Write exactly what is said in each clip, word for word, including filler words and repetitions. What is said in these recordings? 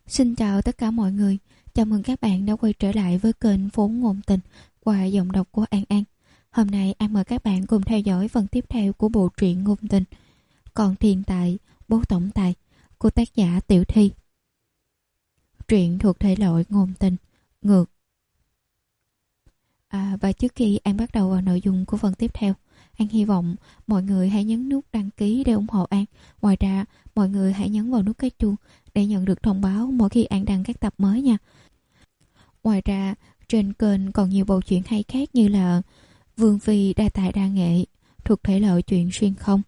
Xin chào tất cả mọi người. Chào mừng các bạn đã quay trở lại với kênh Vốn Ngôn Tình qua giọng đọc của An An. Hôm nay An mời các bạn cùng theo dõi phần tiếp theo của bộ truyện ngôn tình Còn Thiên Tài, Bố Tổng Tài của tác giả Tiểu Thi. Truyện thuộc thể loại ngôn tình, ngược. À, và trước khi An bắt đầu vào nội dung của phần tiếp theo, An hy vọng mọi người hãy nhấn nút đăng ký để ủng hộ An. Ngoài ra, mọi người hãy nhấn vào nút cái chuông để nhận được thông báo mỗi khi An đăng các tập mới nha. Ngoài ra, trên kênh còn nhiều bộ truyện hay khác như là Vương Phi đa tài đa nghệ thuộc thể loại truyện xuyên không,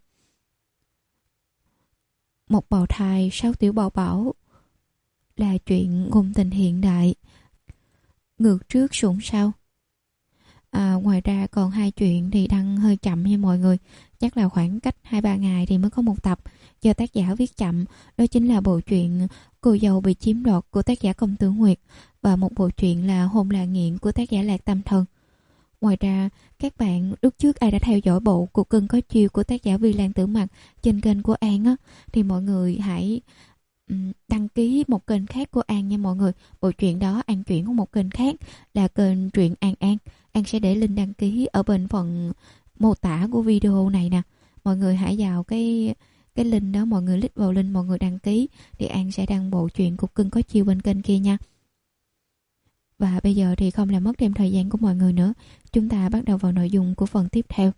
Một bào thai sáu tiểu bảo bảo là chuyện ngôn tình hiện đại, Ngược trước sủng sau. À, ngoài ra còn hai chuyện thì đăng hơi chậm nha mọi người, chắc là khoảng cách hai ba ngày thì mới có một tập do tác giả viết chậm. Đó chính là bộ truyện Cô dâu bị chiếm đoạt của tác giả Công Tử Nguyệt và một bộ truyện là Hôn là nghiện của tác giả Lạc Tâm Thần. Ngoài ra, các bạn lúc trước ai đã theo dõi bộ Cuộc Cưng Có Chiêu của tác giả Vi Lan Tử Mặc trên kênh của An á, thì mọi người hãy um, đăng ký một kênh khác của An nha mọi người. Bộ truyện đó An chuyển qua một kênh khác là kênh truyện An An. An sẽ để link đăng ký ở bên phần mô tả của video này nè. Mọi người hãy vào cái cái link đó, mọi người click vào link, mọi người đăng ký thì An sẽ đăng bộ truyện Cuộc Cưng Có Chiêu bên kênh kia nha. Và bây giờ thì không làm mất thêm thời gian của mọi người nữa, chúng ta bắt đầu vào nội dung của phần tiếp theo.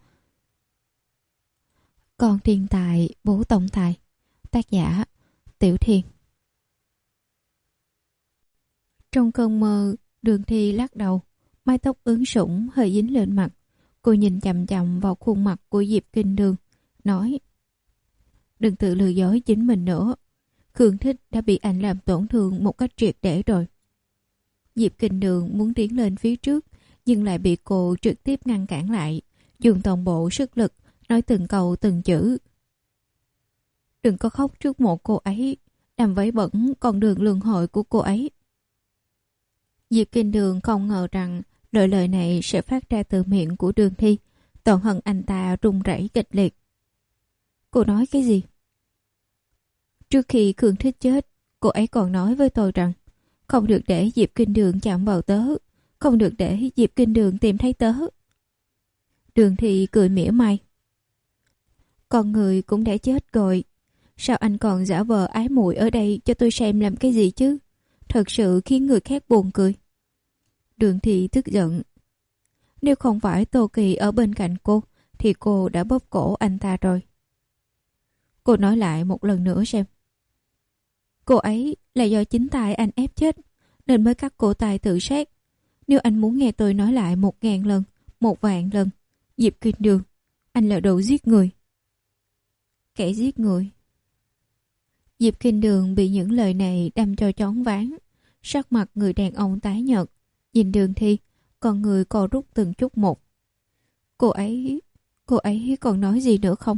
Còn Thiên Tài, Bố Tổng Tài, tác giả Tiểu Thiên. Trong cơn mơ, Đường Thi lắc đầu, mái tóc ướn sũng hơi dính lên mặt. Cô nhìn chằm chằm vào khuôn mặt của Diệp Kinh Đường, nói: đừng tự lừa dối chính mình nữa. Khương Thích đã bị anh làm tổn thương một cách triệt để rồi. Diệp Kinh Đường muốn tiến lên phía trước, nhưng lại bị cô trực tiếp ngăn cản lại, dùng toàn bộ sức lực nói từng câu từng chữ. Đừng có khóc trước mộ cô ấy, làm vấy bẩn con đường luân hồi của cô ấy. Diệp Kinh Đường không ngờ rằng lời lời này sẽ phát ra từ miệng của Đường Thi. Toàn thân anh ta run rẩy kịch liệt. Cô nói cái gì? Trước khi Khương Thích chết, cô ấy còn nói với tôi rằng không được để Diệp Kinh Đường chạm vào tớ, không được để Diệp Kinh Đường tìm thấy tớ. Đường Thi cười mỉa mai. Con người cũng đã chết rồi, sao anh còn giả vờ ái muội ở đây cho tôi xem làm cái gì chứ? Thật sự khiến người khác buồn cười. Đường Thi tức giận. Nếu không phải Tô Kỳ ở bên cạnh cô thì cô đã bóp cổ anh ta rồi. Cô nói lại một lần nữa xem. Cô ấy là do chính tay anh ép chết nên mới cắt cổ tay tự sát. Nếu anh muốn nghe tôi nói lại một ngàn lần, một vạn lần, Diệp Kinh Đường, anh là đồ giết người. Kẻ giết người. Diệp Kinh Đường bị những lời này đâm cho choáng váng. Sắc mặt người đàn ông tái nhợt, nhìn Đường Thi, con người co rút từng chút một. Cô ấy, cô ấy còn nói gì nữa không?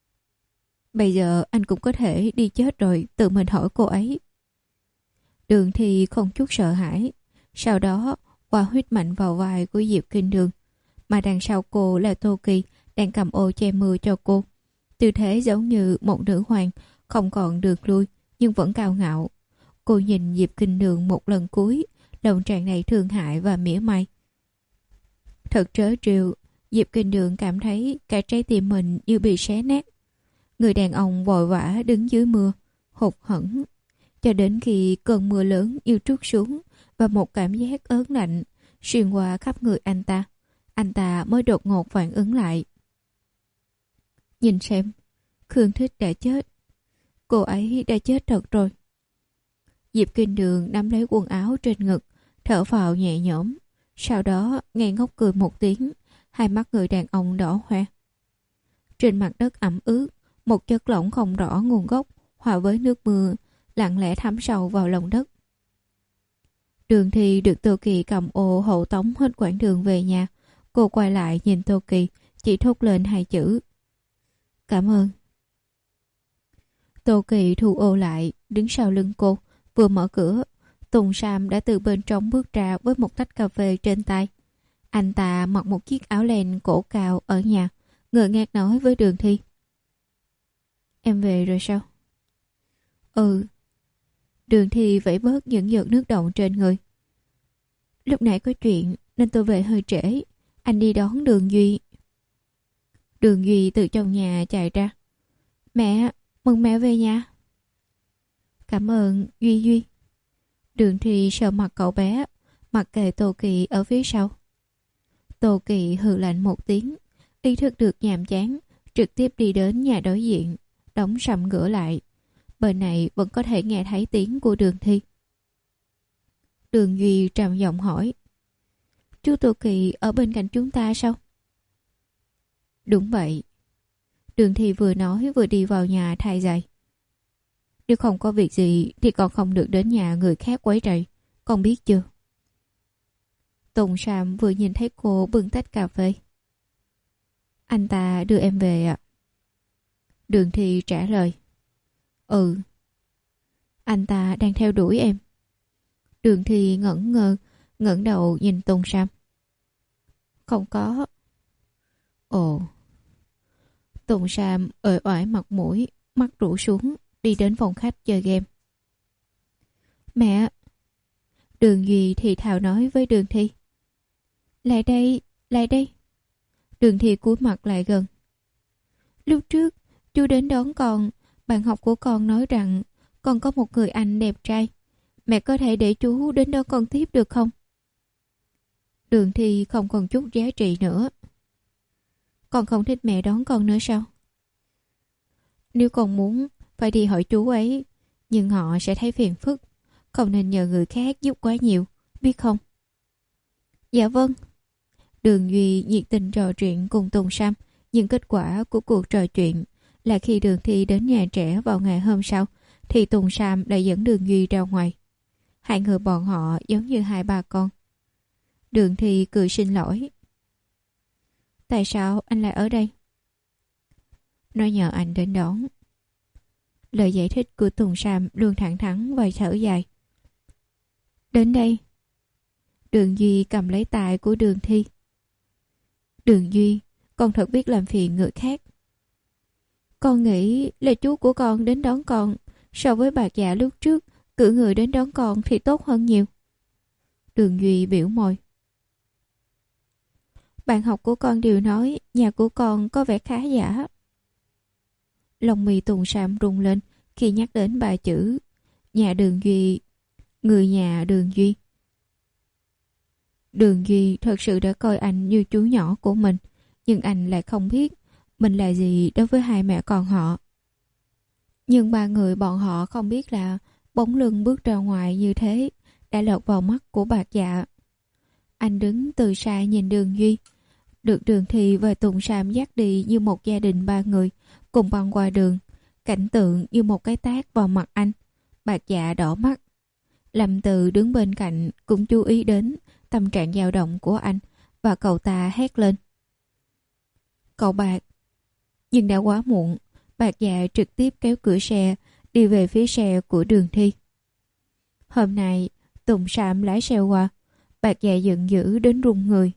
Bây giờ anh cũng có thể đi chết rồi, tự mình hỏi cô ấy. Đường Thi không chút sợ hãi, sau đó qua huyết mạnh vào vai của Diệp Kinh Đường, mà đằng sau cô là Tô Kỳ đang cầm ô che mưa cho cô. Tư thế giống như một nữ hoàng, không còn đường lui nhưng vẫn cao ngạo. Cô nhìn Diệp Kinh Đường một lần cuối, lòng tràn đầy thương hại và mỉa mai. Thật trớ trêu, Diệp Kinh Đường cảm thấy cả trái tim mình như bị xé nát. Người đàn ông vội vã đứng dưới mưa, hụt hẫng, cho đến khi cơn mưa lớn như trút xuống và một cảm giác ớn lạnh xuyên qua khắp người anh ta, anh ta mới đột ngột phản ứng lại. Nhìn xem, Khương Thích đã chết. Cô ấy đã chết thật rồi. Diệp Kinh Đường nắm lấy quần áo trên ngực, thở phào nhẹ nhõm, sau đó ngây ngốc cười một tiếng, hai mắt người đàn ông đỏ hoe. Trên mặt đất ẩm ướt, một chất lỏng không rõ nguồn gốc hòa với nước mưa lặng lẽ thấm sâu vào lòng đất. Đường Thi được Tô Kỳ cầm ô hộ tống hết quãng đường về nhà. Cô quay lại nhìn Tô Kỳ, chỉ thốt lên hai chữ: cảm ơn. Tô Kỳ thu ô lại, đứng sau lưng cô. Vừa mở cửa, Tùng Sam đã từ bên trong bước ra với một tách cà phê trên tay. Anh ta mặc một chiếc áo len cổ cao ở nhà, ngơ ngác nói với Đường Thi: em về rồi sao? Ừ. Đường Thi vẫy bớt những giọt nước động trên người. Lúc nãy có chuyện nên tôi về hơi trễ. Anh đi đón Đường Duy. Đường Duy từ trong nhà chạy ra. Mẹ, mừng mẹ về nhà. Cảm ơn Duy Duy. Đường Thi sờ mặt cậu bé, mặc kệ Tô Kỳ ở phía sau. Tô Kỳ hừ lạnh một tiếng, ý thức được nhàm chán, trực tiếp đi đến nhà đối diện, đóng sầm cửa lại. Bên này vẫn có thể nghe thấy tiếng của Đường Thi. Đường Duy trầm giọng hỏi. Chú Tô Kỳ ở bên cạnh chúng ta sao? Đúng vậy. Đường Thi vừa nói vừa đi vào nhà thay giày. Nếu không có việc gì thì con không được đến nhà người khác quấy rầy, con biết chưa? Tùng Sam vừa nhìn thấy cô bưng tách cà phê. Anh ta đưa em về ạ. À? Đường Thi trả lời. Ừ. Anh ta đang theo đuổi em. Đường Thi ngẩn ngơ, ngẩng đầu nhìn Tùng Sam. Không có. Ồ. Tùng Sam uể oải mặt mũi, mắt rũ xuống, đi đến phòng khách chơi game. Mẹ! Đường Duy thì thào nói với Đường Thi. Lại đây, lại đây. Đường Thi cúi mặt lại gần. Lúc trước, chú đến đón con, bạn học của con nói rằng con có một người anh đẹp trai. Mẹ có thể để chú đến đón con tiếp được không? Đường Thi không còn chút giá trị nữa. Con không thích mẹ đón con nữa sao? Nếu con muốn, phải đi hỏi chú ấy, nhưng họ sẽ thấy phiền phức. Không nên nhờ người khác giúp quá nhiều, biết không? Dạ vâng. Đường Duy nhiệt tình trò chuyện cùng Tùng Sam, nhưng kết quả của cuộc trò chuyện là khi Đường Thi đến nhà trẻ vào ngày hôm sau, thì Tùng Sam đã dẫn Đường Duy ra ngoài. Hai người bọn họ giống như hai ba con. Đường Thi cười xin lỗi. Tại sao anh lại ở đây? Nó nhờ anh đến đón. Lời giải thích của Tùng Sam luôn thẳng thắn và thở dài. Đến đây. Đường Duy cầm lấy tay của Đường Thi. Đường Duy, con thật biết làm phiền người khác. Con nghĩ là chú của con đến đón con, so với bà già lúc trước, cử người đến đón con thì tốt hơn nhiều. Đường Duy biểu môi. Bạn học của con đều nói nhà của con có vẻ khá giả. Lòng mì Tùng Sam rung lên khi nhắc đến ba chữ nhà Đường Duy, người nhà Đường Duy. Đường Duy thật sự đã coi anh như chú nhỏ của mình, nhưng anh lại không biết mình là gì đối với hai mẹ con họ. Nhưng ba người bọn họ không biết là bóng lưng bước ra ngoài như thế đã lọt vào mắt của bạc dạ. Anh đứng từ xa nhìn Đường Duy, được Đường Thi và Tùng Sam dắt đi như một gia đình ba người, cùng băng qua đường. Cảnh tượng như một cái tát vào mặt anh. Bạc dạ đỏ mắt. Lâm Từ đứng bên cạnh cũng chú ý đến tâm trạng dao động của anh, và cậu ta hét lên. Cậu Bạc! Nhưng đã quá muộn. Bạc dạ trực tiếp kéo cửa xe đi về phía xe của Đường Thi. Hôm nay Tùng Sam lái xe qua. Bạc dạ giận dữ đến run người.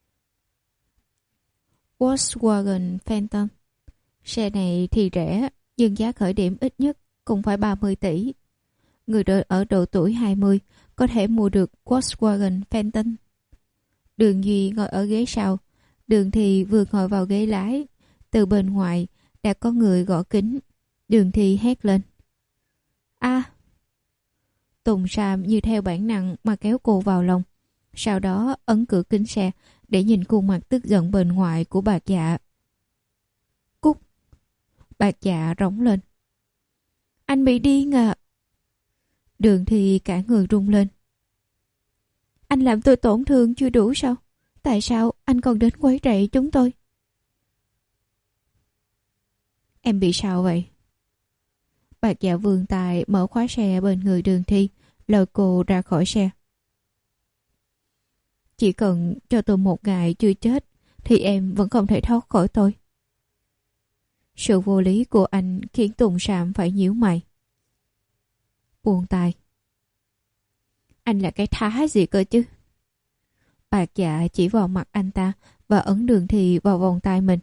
Volkswagen Phantom. Xe này thì rẻ, nhưng giá khởi điểm ít nhất cũng phải ba mươi tỷ. Người đợi ở độ tuổi hai mươi có thể mua được Volkswagen Phantom. Đường Duy ngồi ở ghế sau. Đường Thi vừa ngồi vào ghế lái. Từ bên ngoài đã có người gõ kính. Đường Thi hét lên. A! À! Tùng Sam như theo bản năng mà kéo cô vào lòng. Sau đó ấn cửa kính xe để nhìn khuôn mặt tức giận bên ngoài của bạc dạ. Cút! Bạc dạ rống lên. Anh bị điên à! Đường Thi cả người rung lên. Anh làm tôi tổn thương chưa đủ sao? Tại sao anh còn đến quấy rầy chúng tôi? Em bị sao vậy? Bạc dạ vươn tay mở khóa xe bên người Đường Thi, lôi cô ra khỏi xe. Chỉ cần cho tôi một ngày chưa chết thì em vẫn không thể thoát khỏi tôi. Sự vô lý của anh khiến Tùng Sam phải nhíu mày. Buông tay. Anh là cái thá gì cơ chứ? Bạc dạ chỉ vào mặt anh ta và ấn Đường Thi vào vòng tay mình.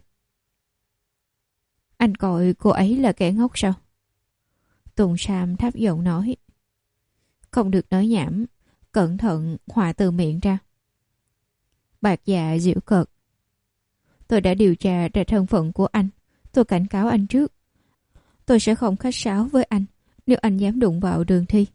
Anh coi cô ấy là kẻ ngốc sao? Tùng Sam thấp giọng nói. Không được nói nhảm, cẩn thận họa từ miệng ra. Bạc Dạ giễu cợt. Tôi đã điều tra ra thân phận của anh. Tôi cảnh cáo anh trước. Tôi sẽ không khách sáo với anh nếu anh dám đụng vào Đường Thi.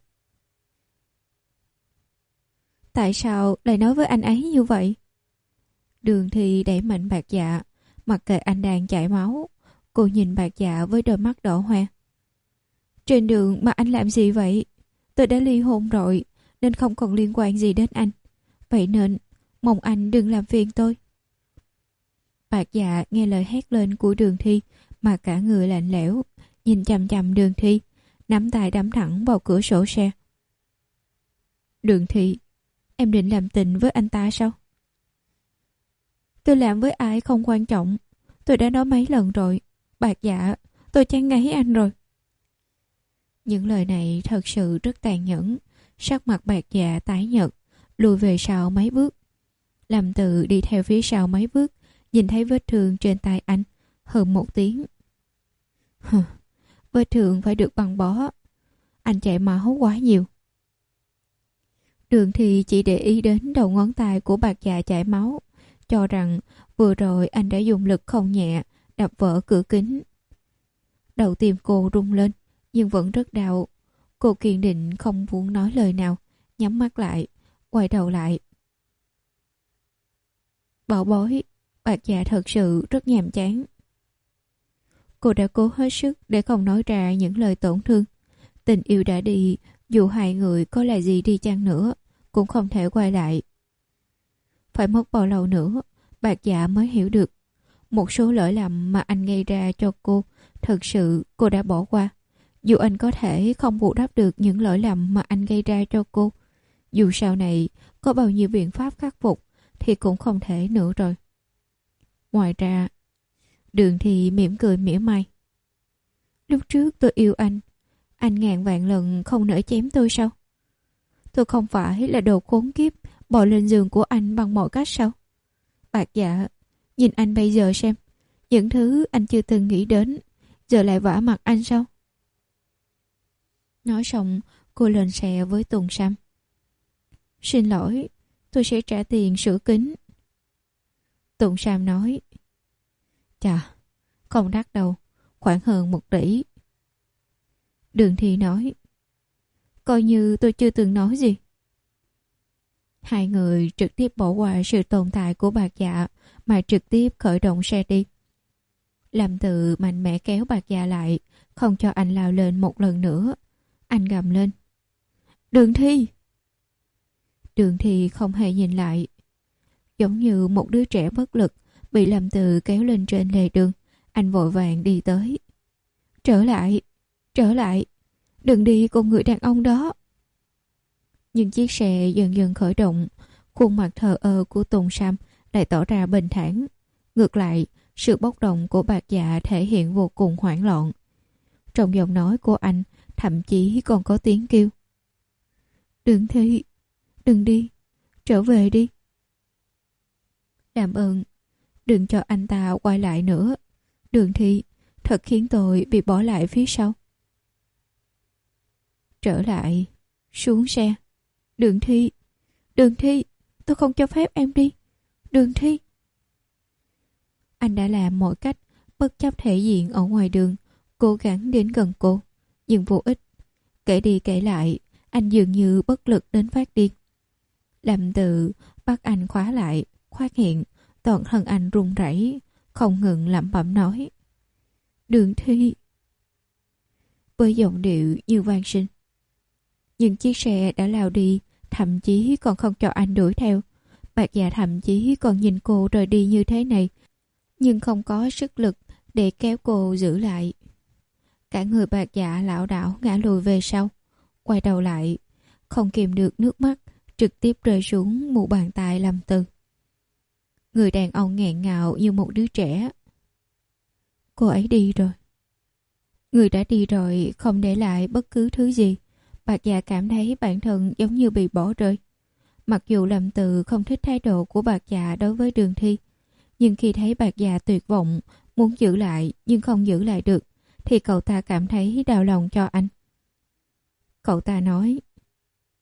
Tại sao lại nói với anh ấy như vậy? Đường Thi đẩy mạnh Bạc Dạ, mặc kệ anh đang chảy máu. Cô nhìn Bạc Dạ với đôi mắt đỏ hoe. Trên đường mà anh làm gì vậy? Tôi đã ly hôn rồi, nên không còn liên quan gì đến anh. Vậy nên, mong anh đừng làm phiền tôi. Bạc Dạ nghe lời hét lên của Đường Thi mà cả người lạnh lẽo, nhìn chằm chằm Đường Thi, nắm tay đắm thẳng vào cửa sổ xe. Đường Thi, em định làm tình với anh ta sao? Tôi làm với ai không quan trọng. Tôi đã nói mấy lần rồi. Bạc Dạ, tôi chán ngấy anh rồi. Những lời này thật sự rất tàn nhẫn. Sắc mặt Bạc Dạ tái nhợt, lùi về sau mấy bước. Lâm Tự đi theo phía sau mấy bước, nhìn thấy vết thương trên tay anh, hơn một tiếng. Hừ, vết thương phải được băng bó. Anh chảy máu quá nhiều. Đường Thi chỉ để ý đến đầu ngón tay của Bạc Dạ chảy máu, cho rằng vừa rồi anh đã dùng lực không nhẹ đập vỡ cửa kính. Đầu tim cô rung lên, nhưng vẫn rất đau. Cô kiên định không muốn nói lời nào, nhắm mắt lại, quay đầu lại. Bảo bối, Bạc Dạ thật sự rất nhàm chán. Cô đã cố hết sức để không nói ra những lời tổn thương. Tình yêu đã đi, dù hai người có là gì đi chăng nữa, cũng không thể quay lại. Phải mất bao lâu nữa, Bạc Dạ mới hiểu được. Một số lỗi lầm mà anh gây ra cho cô, thật sự cô đã bỏ qua. Dù anh có thể không bù đắp được những lỗi lầm mà anh gây ra cho cô, dù sau này có bao nhiêu biện pháp khắc phục, thì cũng không thể nữa rồi. Ngoài ra, Đường Thi mỉm cười mỉa mai. Lúc trước tôi yêu anh, anh ngàn vạn lần không nỡ chém tôi sao? Tôi không phải là đồ khốn kiếp bò lên giường của anh bằng mọi cách sao? Bạc Dạ, nhìn anh bây giờ xem, những thứ anh chưa từng nghĩ đến, giờ lại vả mặt anh sao? Nói xong, cô lên xe với Tùng Sam. Xin lỗi, tôi sẽ trả tiền sửa kính. Tùng Sam nói. Chà, không đắt đâu, khoảng hơn một tỷ. Đường Thi nói. Coi như tôi chưa từng nói gì. Hai người trực tiếp bỏ qua sự tồn tại của Bạc Dạ mà trực tiếp khởi động xe đi. Lâm Tự mạnh mẽ kéo Bạc Dạ lại, không cho anh lao lên một lần nữa. Anh gầm lên. Đường Thi! Đường Thi không hề nhìn lại. Giống như một đứa trẻ bất lực bị Lâm Tự kéo lên trên lề đường, anh vội vàng đi tới. Trở lại! Trở lại! Đừng đi cùng người đàn ông đó! Nhưng chiếc xe dần dần khởi động, khuôn mặt thờ ơ của Tùng Sam lại tỏ ra bình thản. Ngược lại, sự bốc đồng của Bạc Dạ thể hiện vô cùng hoảng loạn. Trong giọng nói của anh thậm chí còn có tiếng kêu. Đường Thi, đừng đi, trở về đi. Làm ơn, đừng cho anh ta quay lại nữa. Đường Thi, thật khiến tôi bị bỏ lại phía sau. Trở lại, xuống xe. Đường Thi, Đường Thi, tôi không cho phép em đi. Đường Thi. Anh đã làm mọi cách, bất chấp thể diện ở ngoài đường, cố gắng đến gần cô, nhưng vô ích. Kể đi kể lại, anh dường như bất lực đến phát điên. Lâm Tự bắt anh khóa lại, phát hiện toàn thân anh run rẩy, không ngừng lẩm bẩm nói. Đường Thi. Với giọng điệu như van xin. Nhưng chiếc xe đã lao đi, thậm chí còn không cho anh đuổi theo. Bạc Dạ thậm chí còn nhìn cô rời đi như thế này, nhưng không có sức lực để kéo cô giữ lại. Cả người Bạc Dạ lảo đảo ngã lùi về sau, quay đầu lại, không kìm được nước mắt trực tiếp rơi xuống mu bàn tay Lâm Tự. Người đàn ông nghẹn ngào như một đứa trẻ. Cô ấy đi rồi. Người đã đi rồi, không để lại bất cứ thứ gì. Bạc Dạ cảm thấy bản thân giống như bị bỏ rơi. Mặc dù Lâm Tự không thích thái độ của Bạc Dạ đối với Đường Thi, nhưng khi thấy Bạc Dạ tuyệt vọng, muốn giữ lại nhưng không giữ lại được, thì cậu ta cảm thấy đau lòng cho anh. Cậu ta nói.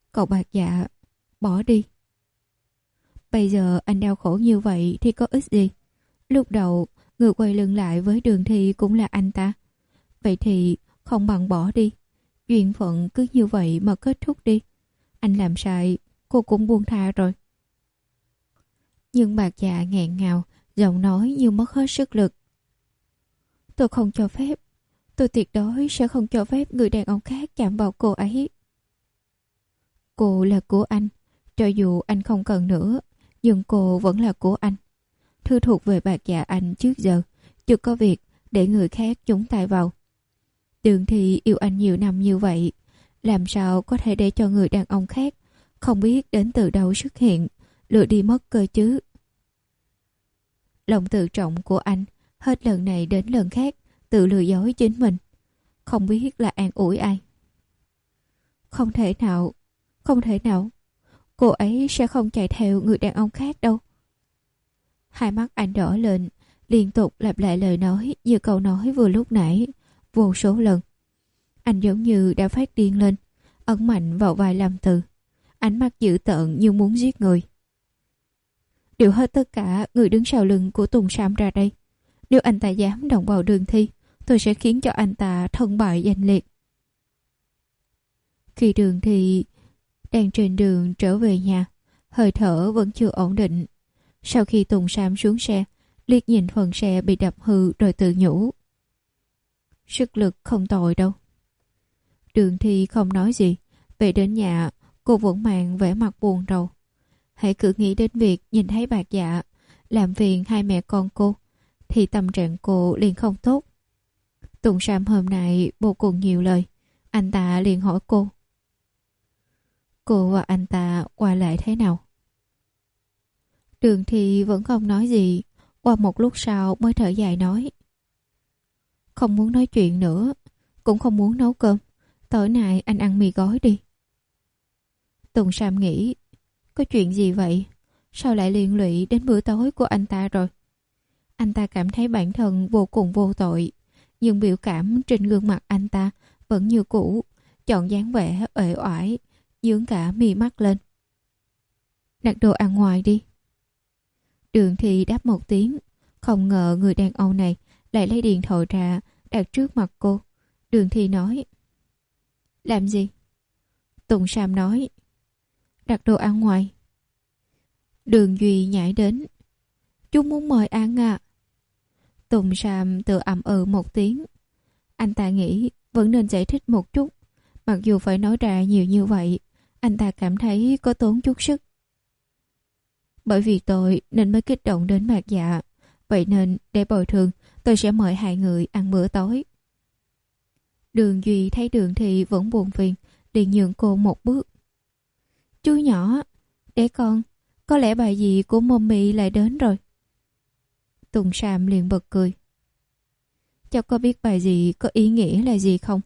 Cậu bạc dạ, bỏ đi. Bây giờ anh đau khổ như vậy thì có ích gì? Lúc đầu, người quay lưng lại với Đường Thi cũng là anh ta. Vậy thì không bằng bỏ đi. Duyên phận cứ như vậy mà kết thúc đi. Anh làm sai, cô cũng buông tha rồi. Nhưng bạc dạ nghẹn ngào, giọng nói như mất hết sức lực. Tôi không cho phép. Tôi tuyệt đối sẽ không cho phép người đàn ông khác chạm vào cô ấy. Cô là của anh. Cho dù anh không cần nữa, nhưng cô vẫn là của anh. Thư thuộc về bạc dạ anh trước giờ chưa có việc để người khác nhúng tay vào. Đường Thi yêu anh nhiều năm như vậy, làm sao có thể để cho người đàn ông khác không biết đến từ đâu xuất hiện, lừa đi mất cơ chứ? Lòng tự trọng của anh hết lần này đến lần khác tự lừa dối chính mình, không biết là an ủi ai. Không thể nào, không thể nào, cô ấy sẽ không chạy theo người đàn ông khác đâu. Hai mắt anh đỏ lên, liên tục lặp lại lời nói như câu nói vừa lúc nãy, vô số lần. Anh giống như đã phát điên lên, ấn mạnh vào vài làm từ, ánh mắt dữ tợn như muốn giết người. Điều hết tất cả người đứng sau lưng của Tùng Sam ra đây. Nếu anh ta dám động vào Đường Thi, tôi sẽ khiến cho anh ta thân bại danh liệt. Khi Đường Thi đang trên đường trở về nhà, hơi thở vẫn chưa ổn định. Sau khi Tùng Sam xuống xe, liếc nhìn phần xe bị đập hư rồi tự nhủ. Sức lực không tồi đâu. Đường Thi không nói gì. Về đến nhà, cô vẫn mang vẻ mặt buồn rầu. Hãy cứ nghĩ đến việc nhìn thấy bạc dạ làm phiền hai mẹ con cô, thì tâm trạng cô liền không tốt. Tùng Sam hôm nay vô cùng nhiều lời. Anh ta liền hỏi cô. Cô và anh ta qua lại thế nào? Đường Thi vẫn không nói gì. Qua một lúc sau mới thở dài nói. Không muốn nói chuyện nữa, cũng không muốn nấu cơm. Tối nay anh ăn mì gói đi. Tùng Sam nghĩ, có chuyện gì vậy? Sao lại liên lụy đến bữa tối của anh ta rồi? Anh ta cảm thấy bản thân vô cùng vô tội, nhưng biểu cảm trên gương mặt anh ta vẫn như cũ, chọn dáng vẻ uể oải, nhướng cả mi mắt lên. Đặt đồ ăn ngoài đi. Đường Thi đáp một tiếng, không ngờ người đàn ông này lại lấy điện thoại ra đặt trước mặt cô. Đường Thi nói. Làm gì? Tùng Sam nói. Đặt đồ ăn ngoài. Đường Duy nhảy đến. Chú muốn mời ăn à? Tùng Sam tự ậm ừ một tiếng. Anh ta nghĩ vẫn nên giải thích một chút. Mặc dù phải nói ra nhiều như vậy, anh ta cảm thấy có tốn chút sức. Bởi vì tôi nên mới kích động đến bạc dạ. Vậy nên để bồi thường, tôi sẽ mời hai người ăn bữa tối. Đường Duy thấy Đường Thi vẫn buồn phiền, liền nhường cô một bước. Chú nhỏ, để con, có lẽ bà dì của mommy lại đến rồi. Tùng Sam liền bật cười. Cháu có biết bà dì có ý nghĩa là gì không?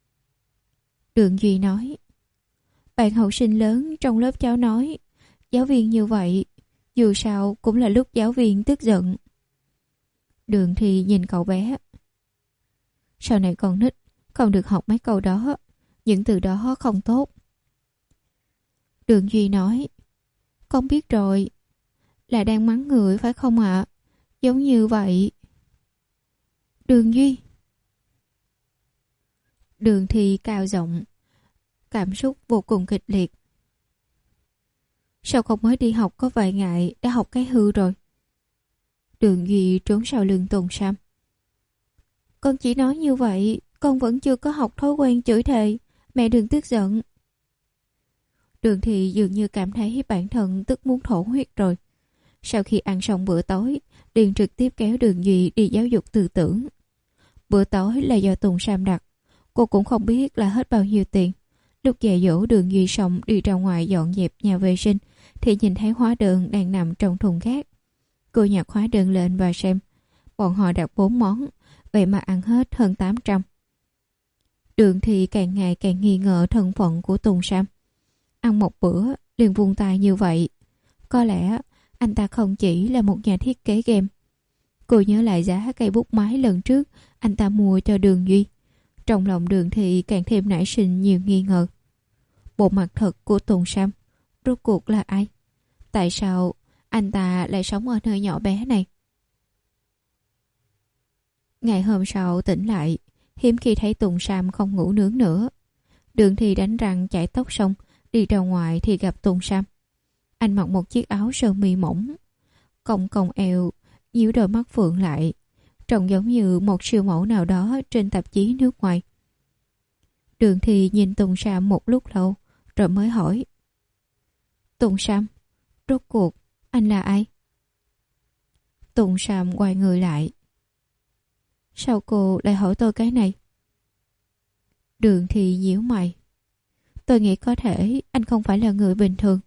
Đường Duy nói. Bạn học sinh lớn trong lớp cháu nói, giáo viên như vậy, dù sao cũng là lúc giáo viên tức giận. Đường Thi nhìn cậu bé. Sau này con nít, không được học mấy câu đó, những từ đó không tốt. Đường Duy nói. Con biết rồi. Là đang mắng người phải không ạ? À? Giống như vậy. Đường Duy. Đường Thi cao giọng, cảm xúc vô cùng kịch liệt. Sao không mới đi học có vài ngày đã học cái hư rồi? Đường Duy trốn sau lưng Tùng Sam. Con chỉ nói như vậy, con vẫn chưa có học thói quen chửi thề. Mẹ đừng tức giận. Đường Thi dường như cảm thấy bản thân tức muốn thổ huyết rồi. Sau khi ăn xong bữa tối, liền trực tiếp kéo Đường Duy đi giáo dục tư tưởng. Bữa tối là do Tùng Sam đặt. Cô cũng không biết là hết bao nhiêu tiền. Lúc dạy dỗ Đường Duy xong đi ra ngoài dọn dẹp nhà vệ sinh, thì nhìn thấy hóa đơn đang nằm trong thùng rác. Cô nhặt hóa đơn lên và xem. Bọn họ đặt bốn món, vậy mà ăn hết hơn tám trăm. Đường Thi càng ngày càng nghi ngờ thân phận của Tùng Sam. Ăn một bữa liền vung tay như vậy. Có lẽ anh ta không chỉ là một nhà thiết kế game. Cô nhớ lại giá cây bút máy lần trước anh ta mua cho Đường Duy. Trong lòng Đường Thi càng thêm nảy sinh nhiều nghi ngờ. bộ mặt thật của Tùng Sam. Rốt cuộc là ai? Tại sao anh ta lại sống ở nơi nhỏ bé này? Ngày hôm sau tỉnh lại, hiếm khi thấy Tùng Sam không ngủ nướng nữa. Đường Thi đánh răng chải tóc xong, đi ra ngoài thì gặp Tùng Sam. Anh mặc một chiếc áo sơ mi mỏng, cong cong eo, nhíu đôi mắt phượng lại, trông giống như một siêu mẫu nào đó trên tạp chí nước ngoài. Đường Thi nhìn Tùng Sam một lúc lâu, rồi mới hỏi: Tùng Sam, rốt cuộc anh là ai? Tùng Sam quay người lại. Sao cô lại hỏi tôi cái này? Đường Thi nhíu mày. Tôi nghĩ có thể anh không phải là người bình thường.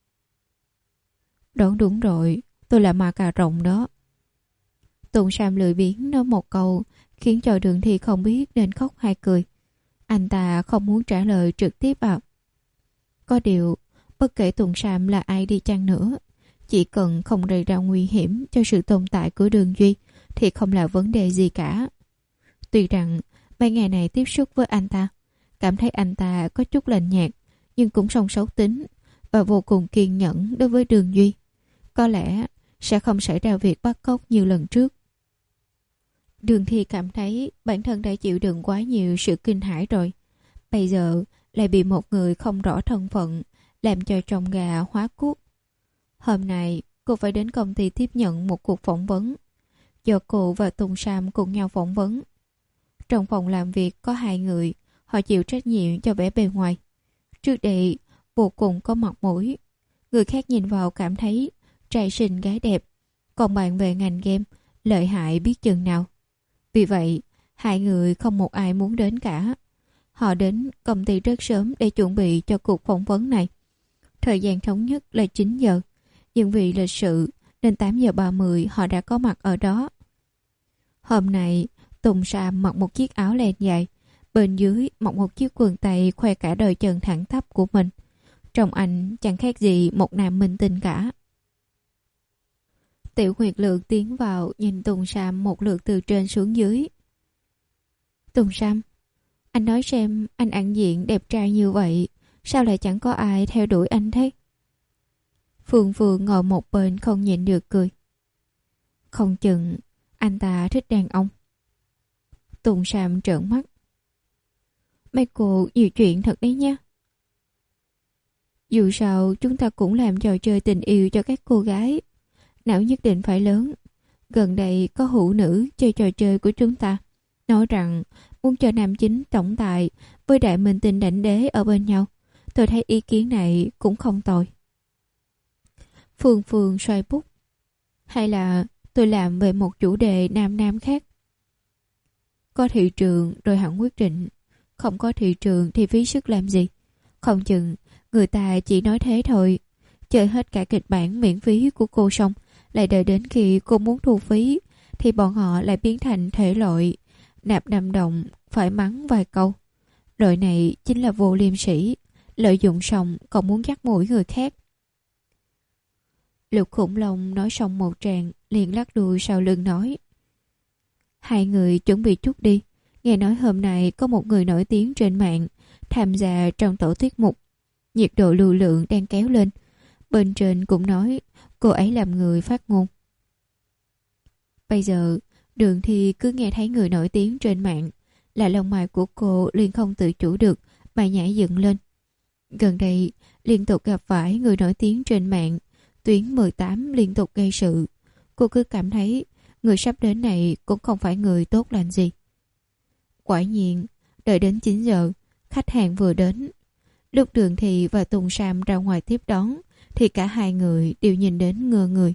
Đoán đúng rồi, tôi là ma cà rồng đó. Tùng Sam lười biếng nói một câu, khiến cho Đường Thi không biết nên khóc hay cười. Anh ta không muốn trả lời trực tiếp à. Có điều, bất kể Tùng Sam là ai đi chăng nữa, chỉ cần không gây ra nguy hiểm cho sự tồn tại của Đường Duy thì không là vấn đề gì cả. Tuy rằng mấy ngày này tiếp xúc với anh ta, cảm thấy anh ta có chút lạnh nhạt, nhưng cũng song xấu tính và vô cùng kiên nhẫn đối với Đường Duy. Có lẽ sẽ không xảy ra việc bắt cóc như lần trước. Đường Thi cảm thấy bản thân đã chịu đựng quá nhiều sự kinh hãi rồi. Bây giờ lại bị một người không rõ thân phận làm cho trông gà hóa cuốc. Hôm nay cô phải đến công ty tiếp nhận một cuộc phỏng vấn, do cô và Tùng Sam cùng nhau phỏng vấn. Trong phòng làm việc có hai người, họ chịu trách nhiệm cho vẻ bề ngoài. Trước đây vô cùng có mặt mũi, người khác nhìn vào cảm thấy trai xinh gái đẹp, còn bạn về ngành game lợi hại biết chừng nào. Vì vậy hai người không một ai muốn đến cả. Họ đến công ty rất sớm để chuẩn bị cho cuộc phỏng vấn này. Thời gian thống nhất là chín giờ, nhưng vì lịch sự nên tám giờ ba mươi họ đã có mặt ở đó. Hôm nay Tùng Sam mặc một chiếc áo len dài, bên dưới mặc một chiếc quần tây khoe cả đôi chân thẳng tắp của mình. Trông anh chẳng khác gì một nam minh tinh cả. Tiểu Nguyệt Lượng tiến vào nhìn Tùng Sam một lượt từ trên xuống dưới. Tùng Sam, anh nói xem anh ăn diện đẹp trai như vậy, sao lại chẳng có ai theo đuổi anh thế? Phương Phương ngồi một bên không nhịn được cười. Không chừng anh ta thích đàn ông. Tùng Sam trợn mắt. Mấy cô nhiều chuyện thật đấy nhé. Dù sao chúng ta cũng làm trò chơi tình yêu cho các cô gái. Não nhất định phải lớn. Gần đây có hữu nữ chơi trò chơi của chúng ta, nói rằng muốn cho nam chính tổng tài với đại minh tinh đảnh đế ở bên nhau. Tôi thấy ý kiến này cũng không tồi. Phương Phương xoay bút. Hay là tôi làm về một chủ đề nam nam khác? Có thị trường rồi hẳn quyết định. Không có thị trường thì phí sức làm gì? Không chừng người ta chỉ nói thế thôi. Chơi hết cả kịch bản miễn phí của cô xong, lại đợi đến khi cô muốn thu phí thì bọn họ lại biến thành thể loại nạp đâm động phải mắng vài câu. Loại này chính là vô liêm sỉ, lợi dụng xong còn muốn dắt mũi người khác. Lục Khủng Long nói xong một tràng liền lắc đuôi sau lưng nói: Hai người chuẩn bị chút đi. Nghe nói hôm nay có một người nổi tiếng trên mạng tham gia trong tổ tiết mục. Nhiệt độ lưu lượng đang kéo lên. Bên trên cũng nói cô ấy làm người phát ngôn. Bây giờ Đường Thi cứ nghe thấy người nổi tiếng trên mạng là lông mày của cô liền không tự chủ được mà nhảy dựng lên. Gần đây liên tục gặp phải người nổi tiếng trên mạng, tuyến mười tám liên tục gây sự. Cô cứ cảm thấy người sắp đến này cũng không phải người tốt lành gì. Quả nhiên, đợi đến chín giờ, khách hàng vừa đến. Lúc Đường Thi và Tùng Sam ra ngoài tiếp đón thì cả hai người đều nhìn đến ngơ người.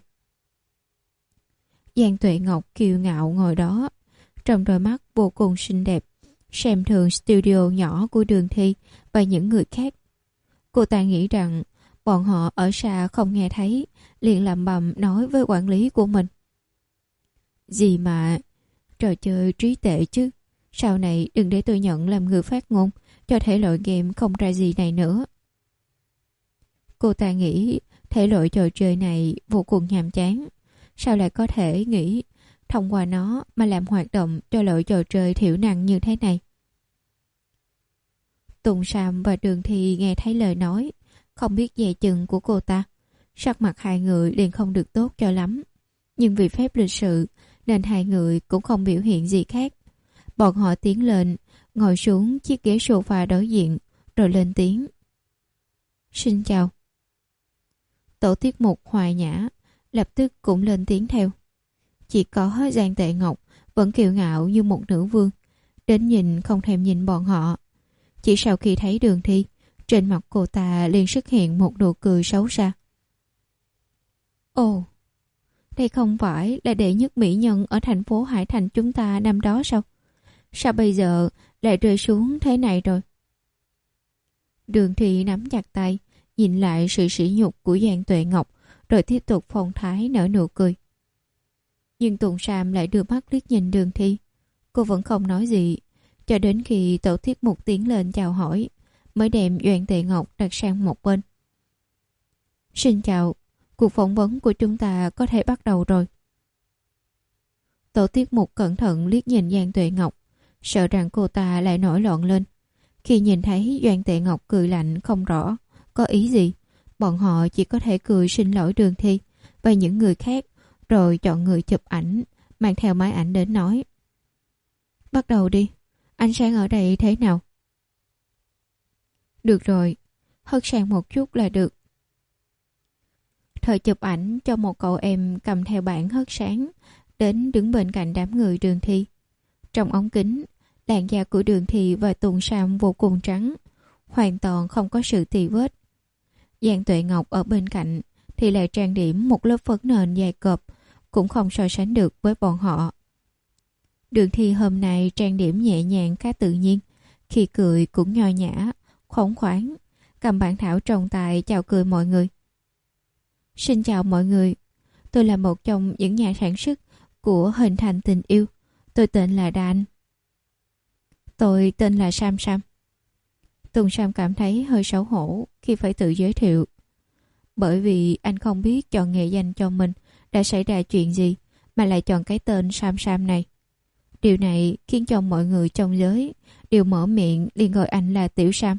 Giang Tuệ Ngọc kiêu ngạo ngồi đó, trong đôi mắt vô cùng xinh đẹp, xem thường studio nhỏ của Đường Thi và những người khác. Cô ta nghĩ rằng bọn họ ở xa không nghe thấy, liền lẩm bẩm nói với quản lý của mình: Gì mà trò chơi trí tệ chứ, sau này đừng để tôi nhận làm người phát ngôn cho thể loại game không ra gì này nữa. Cô ta nghĩ thể loại trò chơi này vô cùng nhàm chán, sao lại có thể nghĩ thông qua nó mà làm hoạt động cho loại trò chơi thiểu năng như thế này. Tùng Sam và Đường Thi nghe thấy lời nói không biết dè chừng của cô ta, sắc mặt hai người liền không được tốt cho lắm. Nhưng vì phép lịch sự nên hai người cũng không biểu hiện gì khác. Bọn họ tiến lên, ngồi xuống chiếc ghế sofa đối diện, rồi lên tiếng. Xin chào. Tổ tiết mục hòa nhã lập tức cũng lên tiếng theo. Chỉ có Giang Tệ Ngọc vẫn kiêu ngạo như một nữ vương, đến nhìn không thèm nhìn bọn họ. Chỉ sau khi thấy Đường Thi, trên mặt cô ta liền xuất hiện một nụ cười xấu xa. Ồ, đây không phải là đệ nhất mỹ nhân ở thành phố Hải Thành chúng ta năm đó sao? Sao bây giờ lại rơi xuống thế này rồi? Đường Thi nắm chặt tay, nhìn lại sự sỉ nhục của Giang Tuệ Ngọc, rồi tiếp tục phong thái nở nụ cười. Nhưng Tùng Sam lại đưa mắt liếc nhìn Đường Thi. Cô vẫn không nói gì, cho đến khi tổ tiết mục tiến lên chào hỏi, mới đem Doan Tệ Ngọc đặt sang một bên. Xin chào, cuộc phỏng vấn của chúng ta có thể bắt đầu rồi. Tổ tiết mục cẩn thận liếc nhìn Giang Tuệ Ngọc, sợ rằng cô ta lại nổi loạn lên. Khi nhìn thấy Doan Tệ Ngọc cười lạnh không rõ có ý gì, bọn họ chỉ có thể cười xin lỗi Đường Thi và những người khác, rồi chọn người chụp ảnh, mang theo máy ảnh đến nói. Bắt đầu đi, ánh sáng ở đây thế nào? Được rồi, hất sang một chút là được. Thời chụp ảnh cho một cậu em cầm theo bảng hớt sáng đến đứng bên cạnh đám người Đường Thi. Trong ống kính, làn da của Đường Thi và Tùng Sam vô cùng trắng, hoàn toàn không có sự tì vết. Giang Tuệ Ngọc ở bên cạnh thì lại trang điểm một lớp phấn nền dài cộp, cũng không so sánh được với bọn họ. Đường Thi hôm nay trang điểm nhẹ nhàng khá tự nhiên, khi cười cũng nho nhã, khóng khoáng, cầm bản thảo trong tay chào cười mọi người. Xin chào mọi người, tôi là một trong những nhà sản xuất của Hình Thành Tình Yêu, tôi tên là Dan. Tôi tên là Sam Sam. Tùng Sam cảm thấy hơi xấu hổ khi phải tự giới thiệu, bởi vì anh không biết chọn nghệ danh cho mình đã xảy ra chuyện gì mà lại chọn cái tên Sam Sam này. Điều này khiến cho mọi người trong giới đều mở miệng liền gọi anh là Tiểu Sam.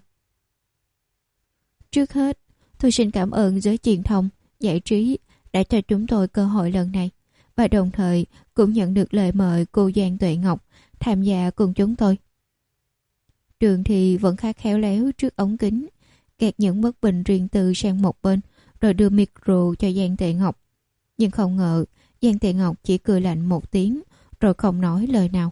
Trước hết, tôi xin cảm ơn giới truyền thông, giải trí đã cho chúng tôi cơ hội lần này, và đồng thời cũng nhận được lời mời cô Giang Tuệ Ngọc tham gia cùng chúng tôi. Đường thì vẫn khá khéo léo trước ống kính, gạt những bất bình riêng tư sang một bên, rồi đưa micro cho Giang Tệ Ngọc. Nhưng không ngờ, Giang Tệ Ngọc chỉ cười lạnh một tiếng, rồi không nói lời nào.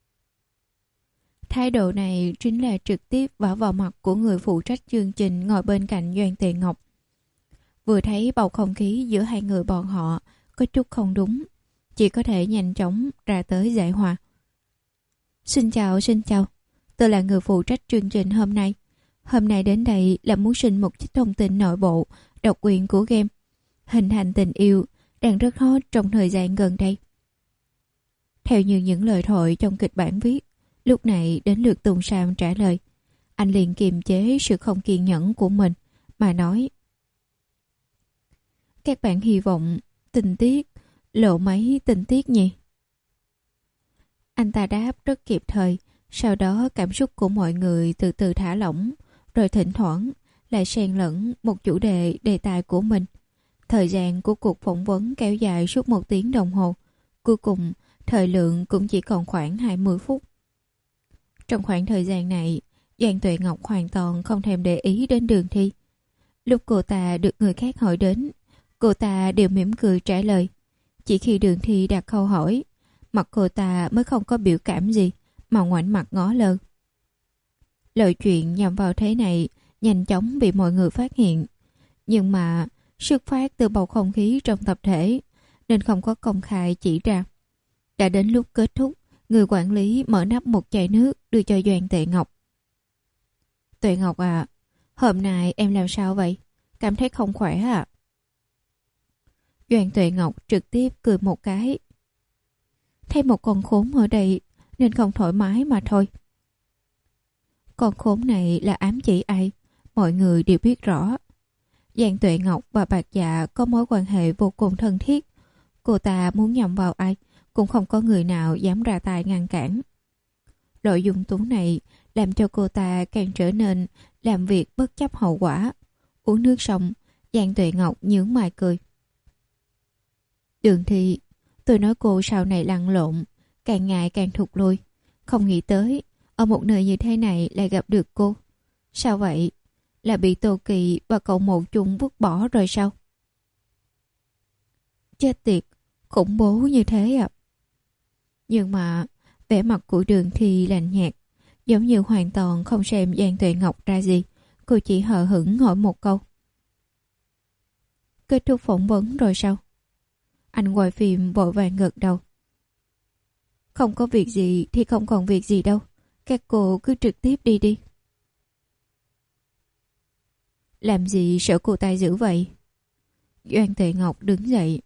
Thái độ này chính là trực tiếp vả vào mặt của người phụ trách chương trình ngồi bên cạnh Doan Tệ Ngọc. Vừa thấy bầu không khí giữa hai người bọn họ có chút không đúng, chỉ có thể nhanh chóng ra tới giải hòa. Xin chào, xin chào. Tôi là người phụ trách chương trình hôm nay. Hôm nay đến đây là muốn xin một chút thông tin nội bộ, độc quyền của game Hình Thành Tình Yêu đang rất hot trong thời gian gần đây. Theo như những lời thoại trong kịch bản viết, lúc này đến lượt Tùng Sam trả lời. Anh liền kiềm chế sự không kiên nhẫn của mình mà nói: Các bạn hy vọng tình tiết lộ mấy tình tiết nhỉ? Anh ta đáp rất kịp thời, sau đó cảm xúc của mọi người từ từ thả lỏng, rồi thỉnh thoảng lại xen lẫn một chủ đề đề tài của mình. Thời gian của cuộc phỏng vấn kéo dài suốt một tiếng đồng hồ. Cuối cùng, thời lượng cũng chỉ còn khoảng hai mươi phút. Trong khoảng thời gian này, Giang Tuệ Ngọc hoàn toàn không thèm để ý đến Đường Thi. Lúc cô ta được người khác hỏi đến, cô ta đều mỉm cười trả lời. Chỉ khi Đường Thi đặt câu hỏi, mặt cô ta mới không có biểu cảm gì, mà ngoảnh mặt ngó lơ. Lời chuyện nhằm vào thế này nhanh chóng bị mọi người phát hiện, nhưng mà xuất phát từ bầu không khí trong tập thể nên không có công khai chỉ ra. Đã đến lúc kết thúc, người quản lý mở nắp một chai nước đưa cho Doan Tệ Ngọc. Tuệ Ngọc à, hôm nay em làm sao vậy? Cảm thấy không khỏe à? Doan Tuệ Ngọc trực tiếp cười một cái. Thấy một con khốn ở đây nên không thoải mái mà thôi. Con khốn này là ám chỉ ai, mọi người đều biết rõ. Giang Tuệ Ngọc và Bạc Dạ có mối quan hệ vô cùng thân thiết. Cô ta muốn nhầm vào ai cũng không có người nào dám ra tay ngăn cản. Nội dung tố này làm cho cô ta càng trở nên làm việc bất chấp hậu quả. Uống nước xong, Giang Tuệ Ngọc nhướng mày cười. Đường Thi, tôi nói cô sau này lăn lộn, càng ngày càng thụt lùi. Không nghĩ tới, ở một nơi như thế này lại gặp được cô. Sao vậy? Là bị Tô Kỳ và cậu Một Chung vứt bỏ rồi sao? Chết tiệt, khủng bố như thế à? Nhưng mà vẻ mặt của Đường Thi lạnh nhạt, giống như hoàn toàn không xem Giang Tuệ Ngọc ra gì. Cô chỉ hờ hững hỏi một câu. Kết thúc phỏng vấn rồi sao? Anh quay phim vội vàng gật đầu. Không có việc gì thì không còn việc gì đâu. Các cô cứ trực tiếp đi đi. Làm gì sợ cô ta dữ vậy? Doan Tuệ Ngọc đứng dậy.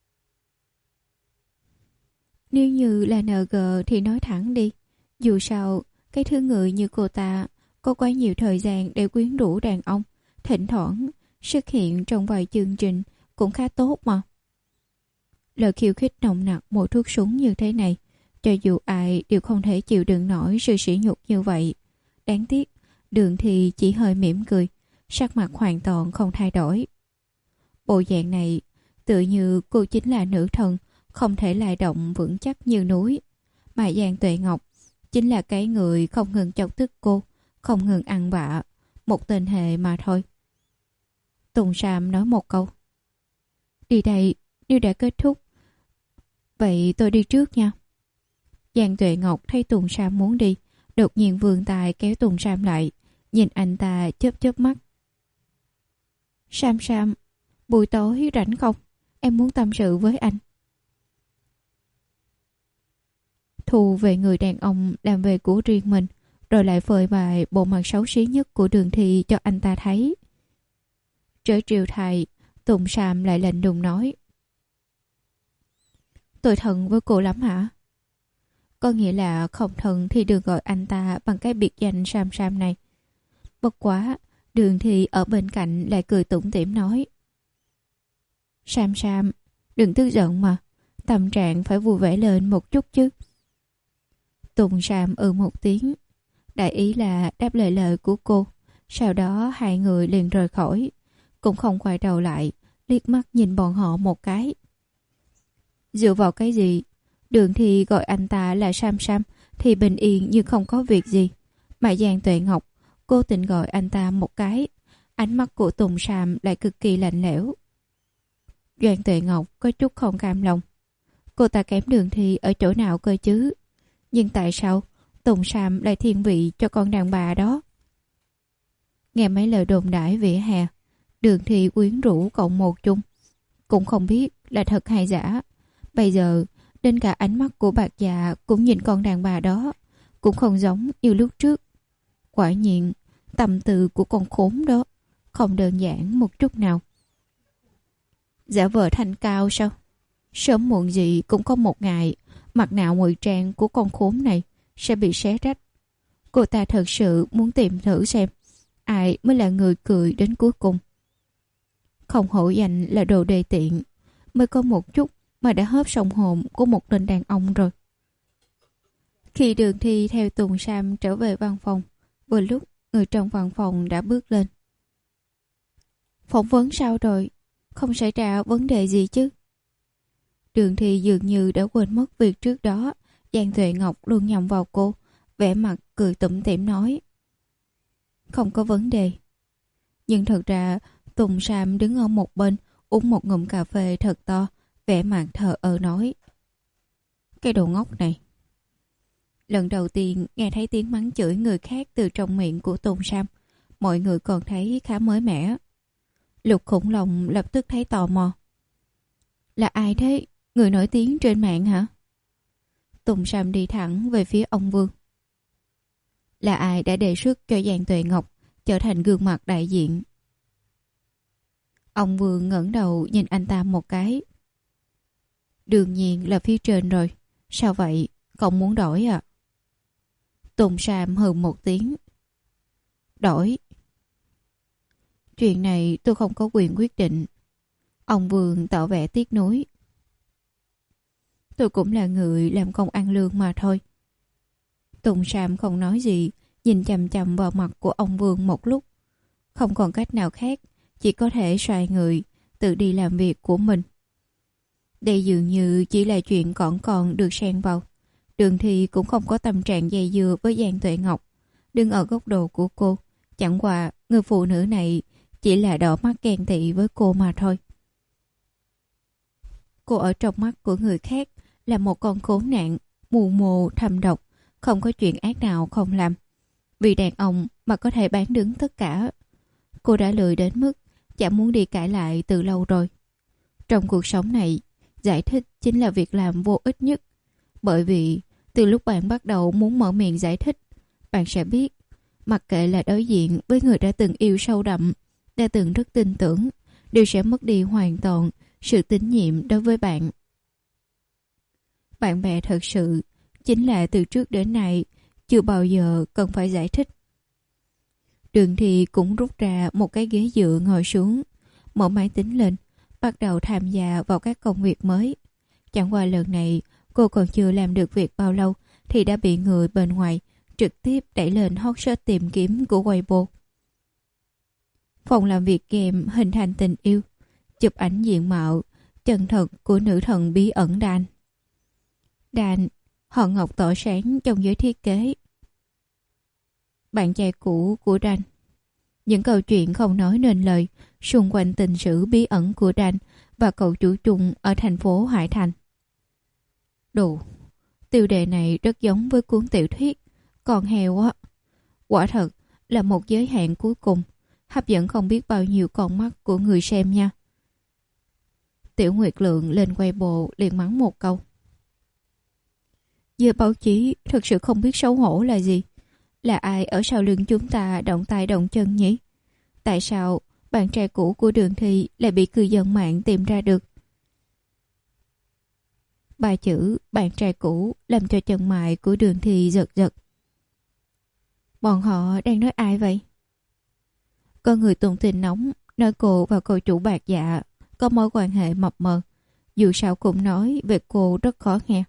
Nếu như là en giê thì nói thẳng đi. Dù sao, cái thứ người như cô ta có quá nhiều thời gian để quyến rũ đàn ông. Thỉnh thoảng xuất hiện trong vài chương trình cũng khá tốt mà. Lời khiêu khích nồng nặc mỗi thuốc súng như thế này, cho dù ai đều không thể chịu đựng nổi sự sỉ nhục như vậy. Đáng tiếc, Đường Thi chỉ hơi mỉm cười, sắc mặt hoàn toàn không thay đổi. Bộ dạng này tựa như cô chính là nữ thần, không thể lay động vững chắc như núi. Mà Giang Tuệ Ngọc chính là cái người không ngừng chọc tức cô, không ngừng ăn vạ, một tình hệ mà thôi. Tùng Sam nói một câu. Đi đây, nếu đã kết thúc, vậy tôi đi trước nha. Giang Tuệ Ngọc thấy Tùng Sam muốn đi, đột nhiên vươn tay kéo Tùng Sam lại, nhìn anh ta chớp chớp mắt. Sam Sam, buổi tối rảnh không? Em muốn tâm sự với anh. Thu về người đàn ông làm về của riêng mình, rồi lại phơi bày bộ mặt xấu xí nhất của Đường Thi cho anh ta thấy. Trở triều thầy, Tùng Sam lại lạnh lùng nói. Tôi thân với cô lắm hả? Có nghĩa là không thân thì đừng gọi anh ta bằng cái biệt danh Sam Sam này. Bất quá, Đường Thi ở bên cạnh lại cười tủm tỉm nói. Sam Sam, đừng tức giận mà, tâm trạng phải vui vẻ lên một chút chứ. Tùng Sam ừ một tiếng, đại ý là đáp lời lời của cô. Sau đó hai người liền rời khỏi, cũng không quay đầu lại, liếc mắt nhìn bọn họ một cái. Dựa vào cái gì? Đường Thi gọi anh ta là Sam Sam thì bình yên như không có việc gì. Mà Giang Tuệ Ngọc cố tình gọi anh ta một cái, ánh mắt của Tùng Sam lại cực kỳ lạnh lẽo. Giang Tuệ Ngọc có chút không cam lòng. Cô ta kém Đường Thi ở chỗ nào cơ chứ? Nhưng tại sao Tùng Sam lại thiên vị cho con đàn bà đó? Nghe mấy lời đồn đãi vỉa hè, Đường Thi quyến rũ cậu Một Chung, cũng không biết là thật hay giả. Bây giờ đến cả ánh mắt của bạc già cũng nhìn con đàn bà đó, cũng không giống như lúc trước. Quả nhiên tâm tư của con khốn đó không đơn giản một chút nào. Giả vờ thanh cao sao? Sớm muộn gì cũng có một ngày mặt nạ ngụy trang của con khốn này sẽ bị xé rách. Cô ta thật sự muốn tìm thử xem ai mới là người cười đến cuối cùng. Không hổ danh là đồ đề tiện, mới có một chút mà đã hớp sòng hồn của một tên đàn ông rồi. Khi Đường Thi theo Tùng Sam trở về văn phòng, vừa lúc người trong văn phòng đã bước lên. Phỏng vấn sao rồi? Không xảy ra vấn đề gì chứ? Đường Thi dường như đã quên mất việc trước đó Giang Tuệ Ngọc luôn nhầm vào cô, vẻ mặt cười tủm tỉm nói. Không có vấn đề. Nhưng thật ra Tùng Sam đứng ở một bên uống một ngụm cà phê thật to, vẻ mặt thờ ơ nói. Cái đồ ngốc này. Lần đầu tiên nghe thấy tiếng mắng chửi người khác từ trong miệng của Tùng Sam, mọi người còn thấy khá mới mẻ. Lục Khủng Long lập tức thấy tò mò. Là ai thế? Người nổi tiếng trên mạng hả? Tùng Sam đi thẳng về phía ông Vương. Là ai đã đề xuất cho Giang Tuệ Ngọc trở thành gương mặt đại diện? Ông Vương ngẩng đầu nhìn anh ta một cái. Đương nhiên là phía trên rồi. Sao vậy? Không muốn đổi à? Tùng Sam hừ một tiếng. Đổi? Chuyện này tôi không có quyền quyết định. Ông Vương tỏ vẻ tiếc nuối. Tôi cũng là người làm công ăn lương mà thôi. Tùng Sam không nói gì, nhìn chằm chằm vào mặt của ông Vương một lúc. Không còn cách nào khác, chỉ có thể xoay người, tự đi làm việc của mình. Đây dường như chỉ là chuyện còn còn được xen vào. Đường Thi cũng không có tâm trạng dây dưa với Giang Tuệ Ngọc. Đứng ở góc độ của cô, chẳng qua người phụ nữ này chỉ là đỏ mắt ghen tị với cô mà thôi. Cô ở trong mắt của người khác là một con khốn nạn, mù mồ, thâm độc, không có chuyện ác nào không làm. Vì đàn ông mà có thể bán đứng tất cả. Cô đã lười đến mức chẳng muốn đi cãi lại từ lâu rồi. Trong cuộc sống này, giải thích chính là việc làm vô ích nhất. Bởi vì từ lúc bạn bắt đầu muốn mở miệng giải thích, bạn sẽ biết, mặc kệ là đối diện với người đã từng yêu sâu đậm, đã từng rất tin tưởng, đều sẽ mất đi hoàn toàn sự tín nhiệm đối với bạn. Bạn bè thật sự chính là từ trước đến nay chưa bao giờ cần phải giải thích. Đường Thi cũng rút ra một cái ghế dựa ngồi xuống, mở máy tính lên, bắt đầu tham gia vào các công việc mới. Chẳng qua lần này cô còn chưa làm được việc bao lâu thì đã bị người bên ngoài trực tiếp đẩy lên hot search tìm kiếm của Weibo. Phòng làm việc game hình thành tình yêu, chụp ảnh diện mạo chân thật của nữ thần bí ẩn Dan. Dan, họ ngọc tỏ sáng trong giới thiết kế. Bạn trai cũ của Dan. Những câu chuyện không nói nên lời xung quanh tình sử bí ẩn của Dan và cậu chủ chung ở thành phố Hải Thành. Đồ, tiêu đề này rất giống với cuốn tiểu thuyết Con heo á. Quả thật là một giới hạn cuối cùng, hấp dẫn không biết bao nhiêu con mắt của người xem nha. Tiểu Nguyệt Lượng lên Weibo liền mắng một câu. Giờ báo chí thật sự không biết xấu hổ là gì. Là ai ở sau lưng chúng ta động tay động chân nhỉ? Tại sao bạn trai cũ của Đường Thi lại bị cư dân mạng tìm ra được? Ba chữ bạn trai cũ làm cho chân mày của Đường Thi giật giật. Bọn họ đang nói ai vậy? Có người tung tin nóng nói cô và cậu chủ Bạc Dạ có mối quan hệ mập mờ. Dù sao cũng nói về cô rất khó nghe.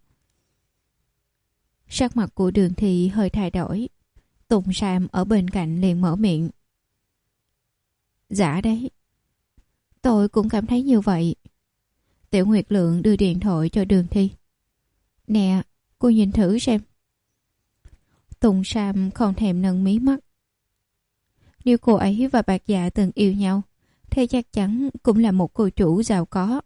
Sắc mặt của Đường Thi hơi thay đổi. Tùng Sam ở bên cạnh liền mở miệng. Dạ đấy. Tôi cũng cảm thấy như vậy. Tiểu Nguyệt Lượng đưa điện thoại cho Đường Thi. Nè, cô nhìn thử xem. Tùng Sam không thèm nâng mí mắt. Nếu cô ấy và Bạc Dạ từng yêu nhau, thế chắc chắn cũng là một cô chủ giàu có.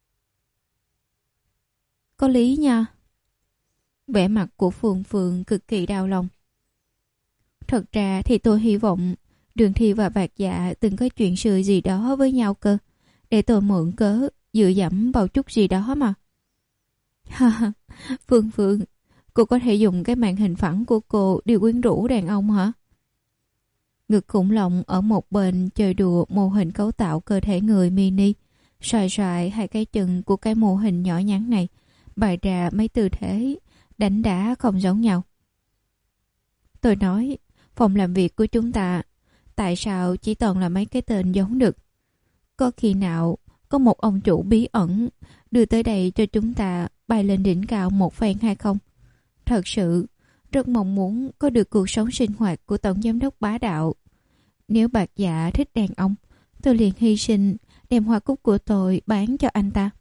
Có lý nha. Vẻ mặt của Phương Phương cực kỳ đau lòng. Thật ra thì tôi hy vọng Đường Thi và Bạc Dạ từng có chuyện xưa gì đó với nhau cơ, để tôi mượn cớ dựa dẫm vào chút gì đó mà. Ha Phương Phương, cô có thể dùng cái màn hình phẳng của cô để quyến rũ đàn ông hả? Ngực khủng long ở một bên chơi đùa mô hình cấu tạo cơ thể người mini, xoài xoài hai cái chân của cái mô hình nhỏ nhắn này, bày ra mấy tư thế đánh đá không giống nhau. Tôi nói, phòng làm việc của chúng ta tại sao chỉ toàn là mấy cái tên giống được? Có khi nào có một ông chủ bí ẩn đưa tới đây cho chúng ta bay lên đỉnh cao một phen hay không? Thật sự rất mong muốn có được cuộc sống sinh hoạt của tổng giám đốc bá đạo. Nếu Bạc Dạ thích đàn ông, tôi liền hy sinh đem hoa cúc của tôi bán cho anh ta.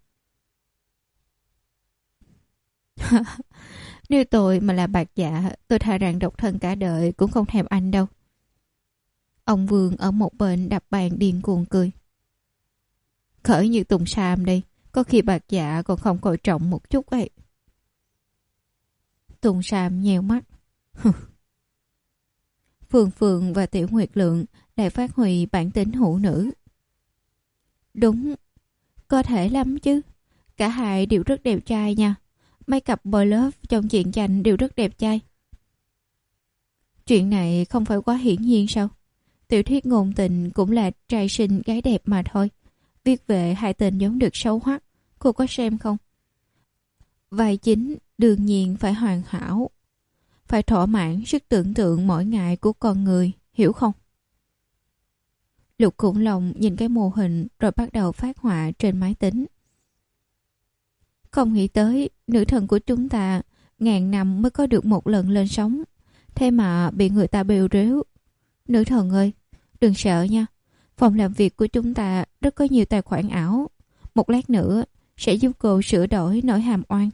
Nếu tôi mà là Bạc Dạ, tôi thà rằng độc thân cả đời cũng không thèm anh đâu. Ông Vương ở một bên đập bàn điên cuồng cười. Khởi như Tùng Sam đây, có khi Bạc Dạ còn không coi trọng một chút ấy. Tùng Sam nheo mắt. Phương Phương và Tiểu Nguyệt Lượng lại phát huy bản tính hữu nữ. Đúng, có thể lắm chứ. Cả hai đều rất đẹp trai nha. Mấy cặp boy love trong truyện tranh đều rất đẹp trai. Chuyện này không phải quá hiển nhiên sao? Tiểu thuyết ngôn tình cũng là trai xinh gái đẹp mà thôi. Viết về hai tên giống được xấu hoắc. Cô có xem không? Vai chính đương nhiên phải hoàn hảo, phải thỏa mãn sức tưởng tượng mỗi ngày của con người, hiểu không? Lục Khủng Long nhìn cái mô hình rồi bắt đầu phát họa trên máy tính. Không nghĩ tới nữ thần của chúng ta ngàn năm mới có được một lần lên sóng, Thế mà bị người ta bêu rếu. Nữ thần ơi, đừng sợ nha. Phòng làm việc của chúng ta rất có nhiều tài khoản ảo. Một lát nữa sẽ giúp cô sửa đổi nỗi hàm oan.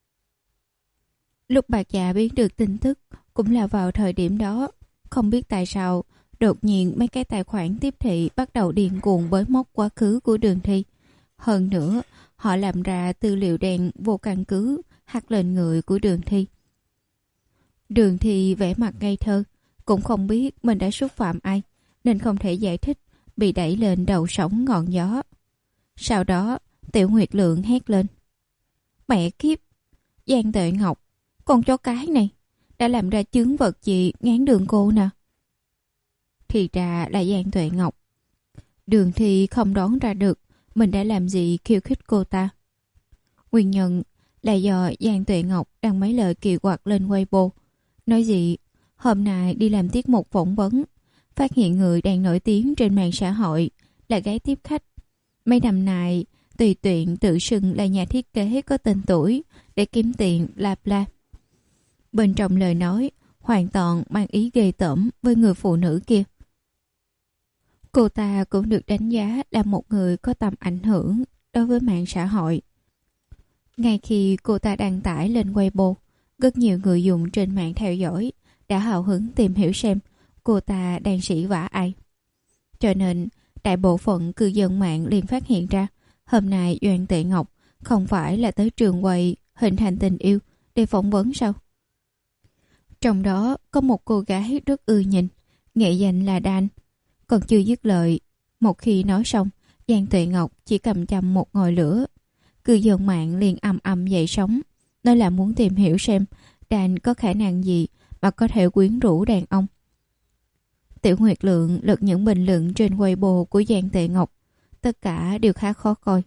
Lúc bà già biết được tin tức cũng là vào thời điểm đó. Không biết tại sao đột nhiên mấy cái tài khoản tiếp thị bắt đầu điên cuồng bới móc quá khứ của Đường Thi. Hơn nữa, họ làm ra tư liệu đen vô căn cứ hắt lên người của Đường Thi. Đường Thi vẻ mặt ngây thơ, cũng không biết mình đã xúc phạm ai, nên không thể giải thích, bị đẩy lên đầu sóng ngọn gió. Sau đó, Tiểu Nguyệt Lượng hét lên. Mẹ kiếp! Giang Tuệ Ngọc, con chó cái này, đã làm ra chứng vật gì ngán đường cô nè. Thì ra là Giang Tuệ Ngọc. Đường Thi không đoán ra được mình đã làm gì khiêu khích cô ta. Nguyên nhân là do Giang Tuệ Ngọc đăng mấy lời kỳ quặc lên Weibo. Nói gì, hôm nay đi làm tiết mục phỏng vấn, phát hiện người đang nổi tiếng trên mạng xã hội là gái tiếp khách. Mấy năm nay, tùy tiện tự xưng là nhà thiết kế có tên tuổi để kiếm tiền bla bla. Bên trong lời nói, hoàn toàn mang ý ghê tởm với người phụ nữ kia. Cô ta cũng được đánh giá là một người có tầm ảnh hưởng đối với mạng xã hội. Ngay khi cô ta đăng tải lên Weibo, rất nhiều người dùng trên mạng theo dõi đã hào hứng tìm hiểu xem cô ta đang sỉ vả ai. Cho nên, đại bộ phận cư dân mạng liền phát hiện ra hôm nay Doan Tệ Ngọc không phải là tới trường quay Hình Thành Tình Yêu để phỏng vấn sao? Trong đó có một cô gái rất ưa nhìn, nghệ danh là Dan. Còn chưa dứt lời, một khi nói xong, Giang Tuệ Ngọc chỉ cầm chầm một ngòi lửa. Cư dân mạng liền ầm ầm dậy sóng, nói là muốn tìm hiểu xem Dan có khả năng gì mà có thể quyến rũ đàn ông. Tiểu Nguyệt Lượng lật những bình luận trên Weibo của Giang Tuệ Ngọc, tất cả đều khá khó coi.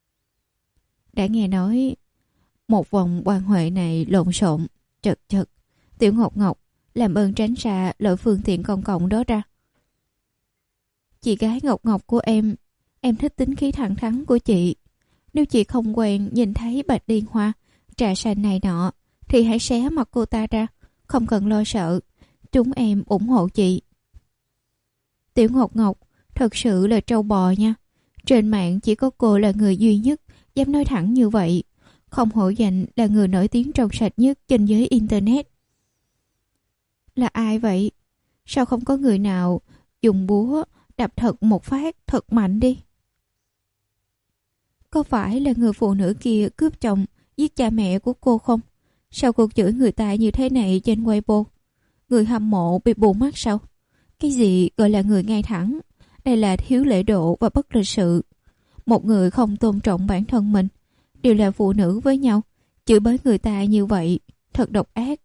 Đã nghe nói một vòng quan hệ này lộn xộn, chật chật. Tiểu Ngọc Ngọc, làm ơn tránh xa loại phương tiện công cộng đó ra. Chị gái Ngọc Ngọc của em, em thích tính khí thẳng thắn của chị. Nếu chị không quen nhìn thấy bạch liên hoa, trà xanh này nọ, thì hãy xé mặt cô ta ra, không cần lo sợ. Chúng em ủng hộ chị. Tiểu Ngọc Ngọc, thật sự là trâu bò nha. Trên mạng chỉ có cô là người duy nhất dám nói thẳng như vậy. Không hổ danh là người nổi tiếng trong sạch nhất trên giới Internet. Là ai vậy? Sao không có người nào dùng búa đập thật một phát thật mạnh đi? Có phải là người phụ nữ kia cướp chồng, giết cha mẹ của cô không? Sao cô chửi người ta như thế này trên Weibo? Người hâm mộ bị bù mắt sao? Cái gì gọi là người ngay thẳng? Đây là thiếu lễ độ và bất lịch sự. Một người không tôn trọng bản thân mình, đều là phụ nữ với nhau, chửi bới người ta như vậy, thật độc ác.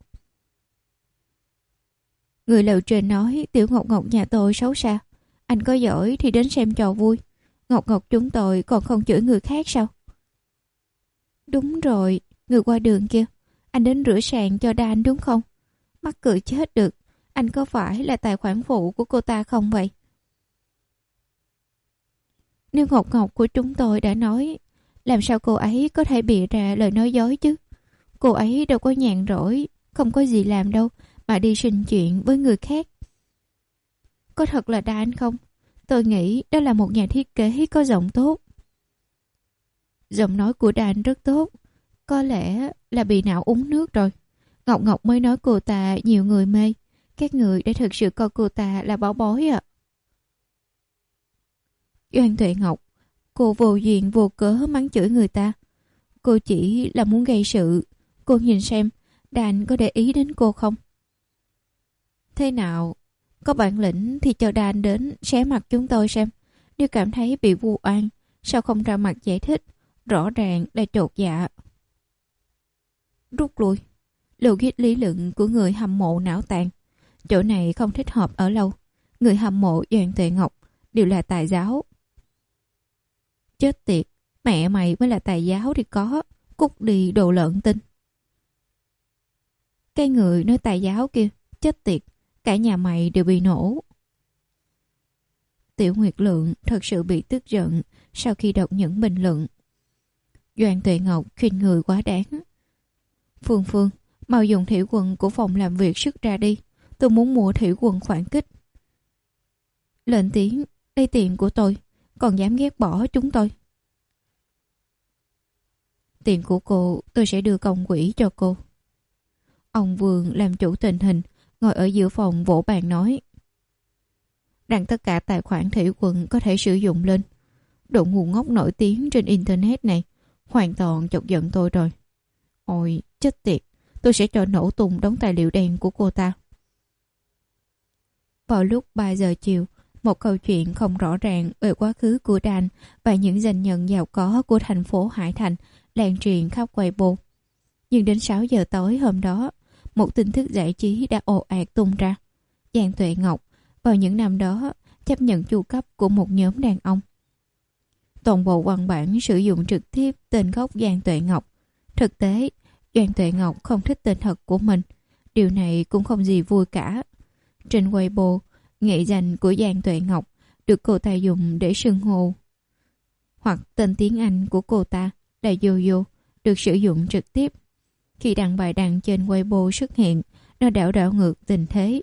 Người lầu trên nói Tiểu Ngọc Ngọc nhà tôi xấu xa. Anh có giỏi thì đến xem trò vui. Ngọc Ngọc chúng tôi còn không chửi người khác sao? Đúng rồi, người qua đường kia, anh đến rửa sàn cho Dan đúng không? Mắc cười chết được. Anh có phải là tài khoản phụ của cô ta không vậy? Nếu Ngọc Ngọc của chúng tôi đã nói, làm sao cô ấy có thể bịa ra lời nói dối chứ? Cô ấy đâu có nhàn rỗi, không có gì làm đâu mà đi sinh chuyện với người khác. Có thật là Dan không? Tôi nghĩ đó là một nhà thiết kế có giọng tốt. Giọng nói của Dan rất tốt. Có lẽ là bị não uống nước rồi. Ngọc Ngọc mới nói cô ta nhiều người mê. Các người đã thực sự coi cô ta là bảo bối ạ. À. Doan Tuệ Ngọc, cô vô duyên vô cớ mắng chửi người ta. Cô chỉ là muốn gây sự. Cô nhìn xem Dan có để ý đến cô không? Thế nào? Có bản lĩnh thì cho Dan đến xé mặt chúng tôi xem. Nếu cảm thấy bị vu oan, sao không ra mặt giải thích? Rõ ràng là chột dạ. Rút lui. Logic lý luận của người hâm mộ não tàn. Chỗ này không thích hợp ở lâu. Người hâm mộ Doan Tuệ Ngọc đều là tài giáo. Chết tiệt, mẹ mày mới là tài giáo thì có. Cút đi đồ lợn tinh. Cái người nói tài giáo kia, chết tiệt, cả nhà mày đều bị nổ. Tiểu Nguyệt Lượng thật sự bị tức giận sau khi đọc những bình luận. Doan Tuệ Ngọc khinh người quá đáng. Phương Phương, mau dùng thủy quân của phòng làm việc sức ra đi. Tôi muốn mua thủy quân phản kích. Lên tiếng, đây tiền của tôi, còn dám ghét bỏ chúng tôi. Tiền của cô tôi sẽ đưa công quỹ cho cô. Ông Vương làm chủ tình hình, ngồi ở giữa phòng vỗ bàn nói. Đăng tất cả tài khoản thủy quân có thể sử dụng lên. Độ ngu ngốc nổi tiếng trên internet này hoàn toàn chọc giận tôi rồi. Ôi, chết tiệt, tôi sẽ cho nổ tung đống tài liệu đen của cô ta. Vào lúc ba giờ chiều, một câu chuyện không rõ ràng về quá khứ của Dan và những doanh nhân giàu có của thành phố Hải Thành lan truyền khắp Weibo. Nhưng đến sáu giờ tối hôm đó, một tin tức giải trí đã ồ ạt tung ra. Giang Tuệ Ngọc vào những năm đó chấp nhận chu cấp của một nhóm đàn ông. Toàn bộ văn bản sử dụng trực tiếp tên gốc Giang Tuệ Ngọc. Thực tế, Giang Tuệ Ngọc không thích tên thật của mình. Điều này cũng không gì vui cả. Trên Weibo, nghệ danh của Giang Tuệ Ngọc được cô ta dùng để xưng hô. Hoặc tên tiếng Anh của cô ta là Yoyo được sử dụng trực tiếp. Khi đăng bài đăng trên Weibo xuất hiện, nó đảo đảo ngược tình thế.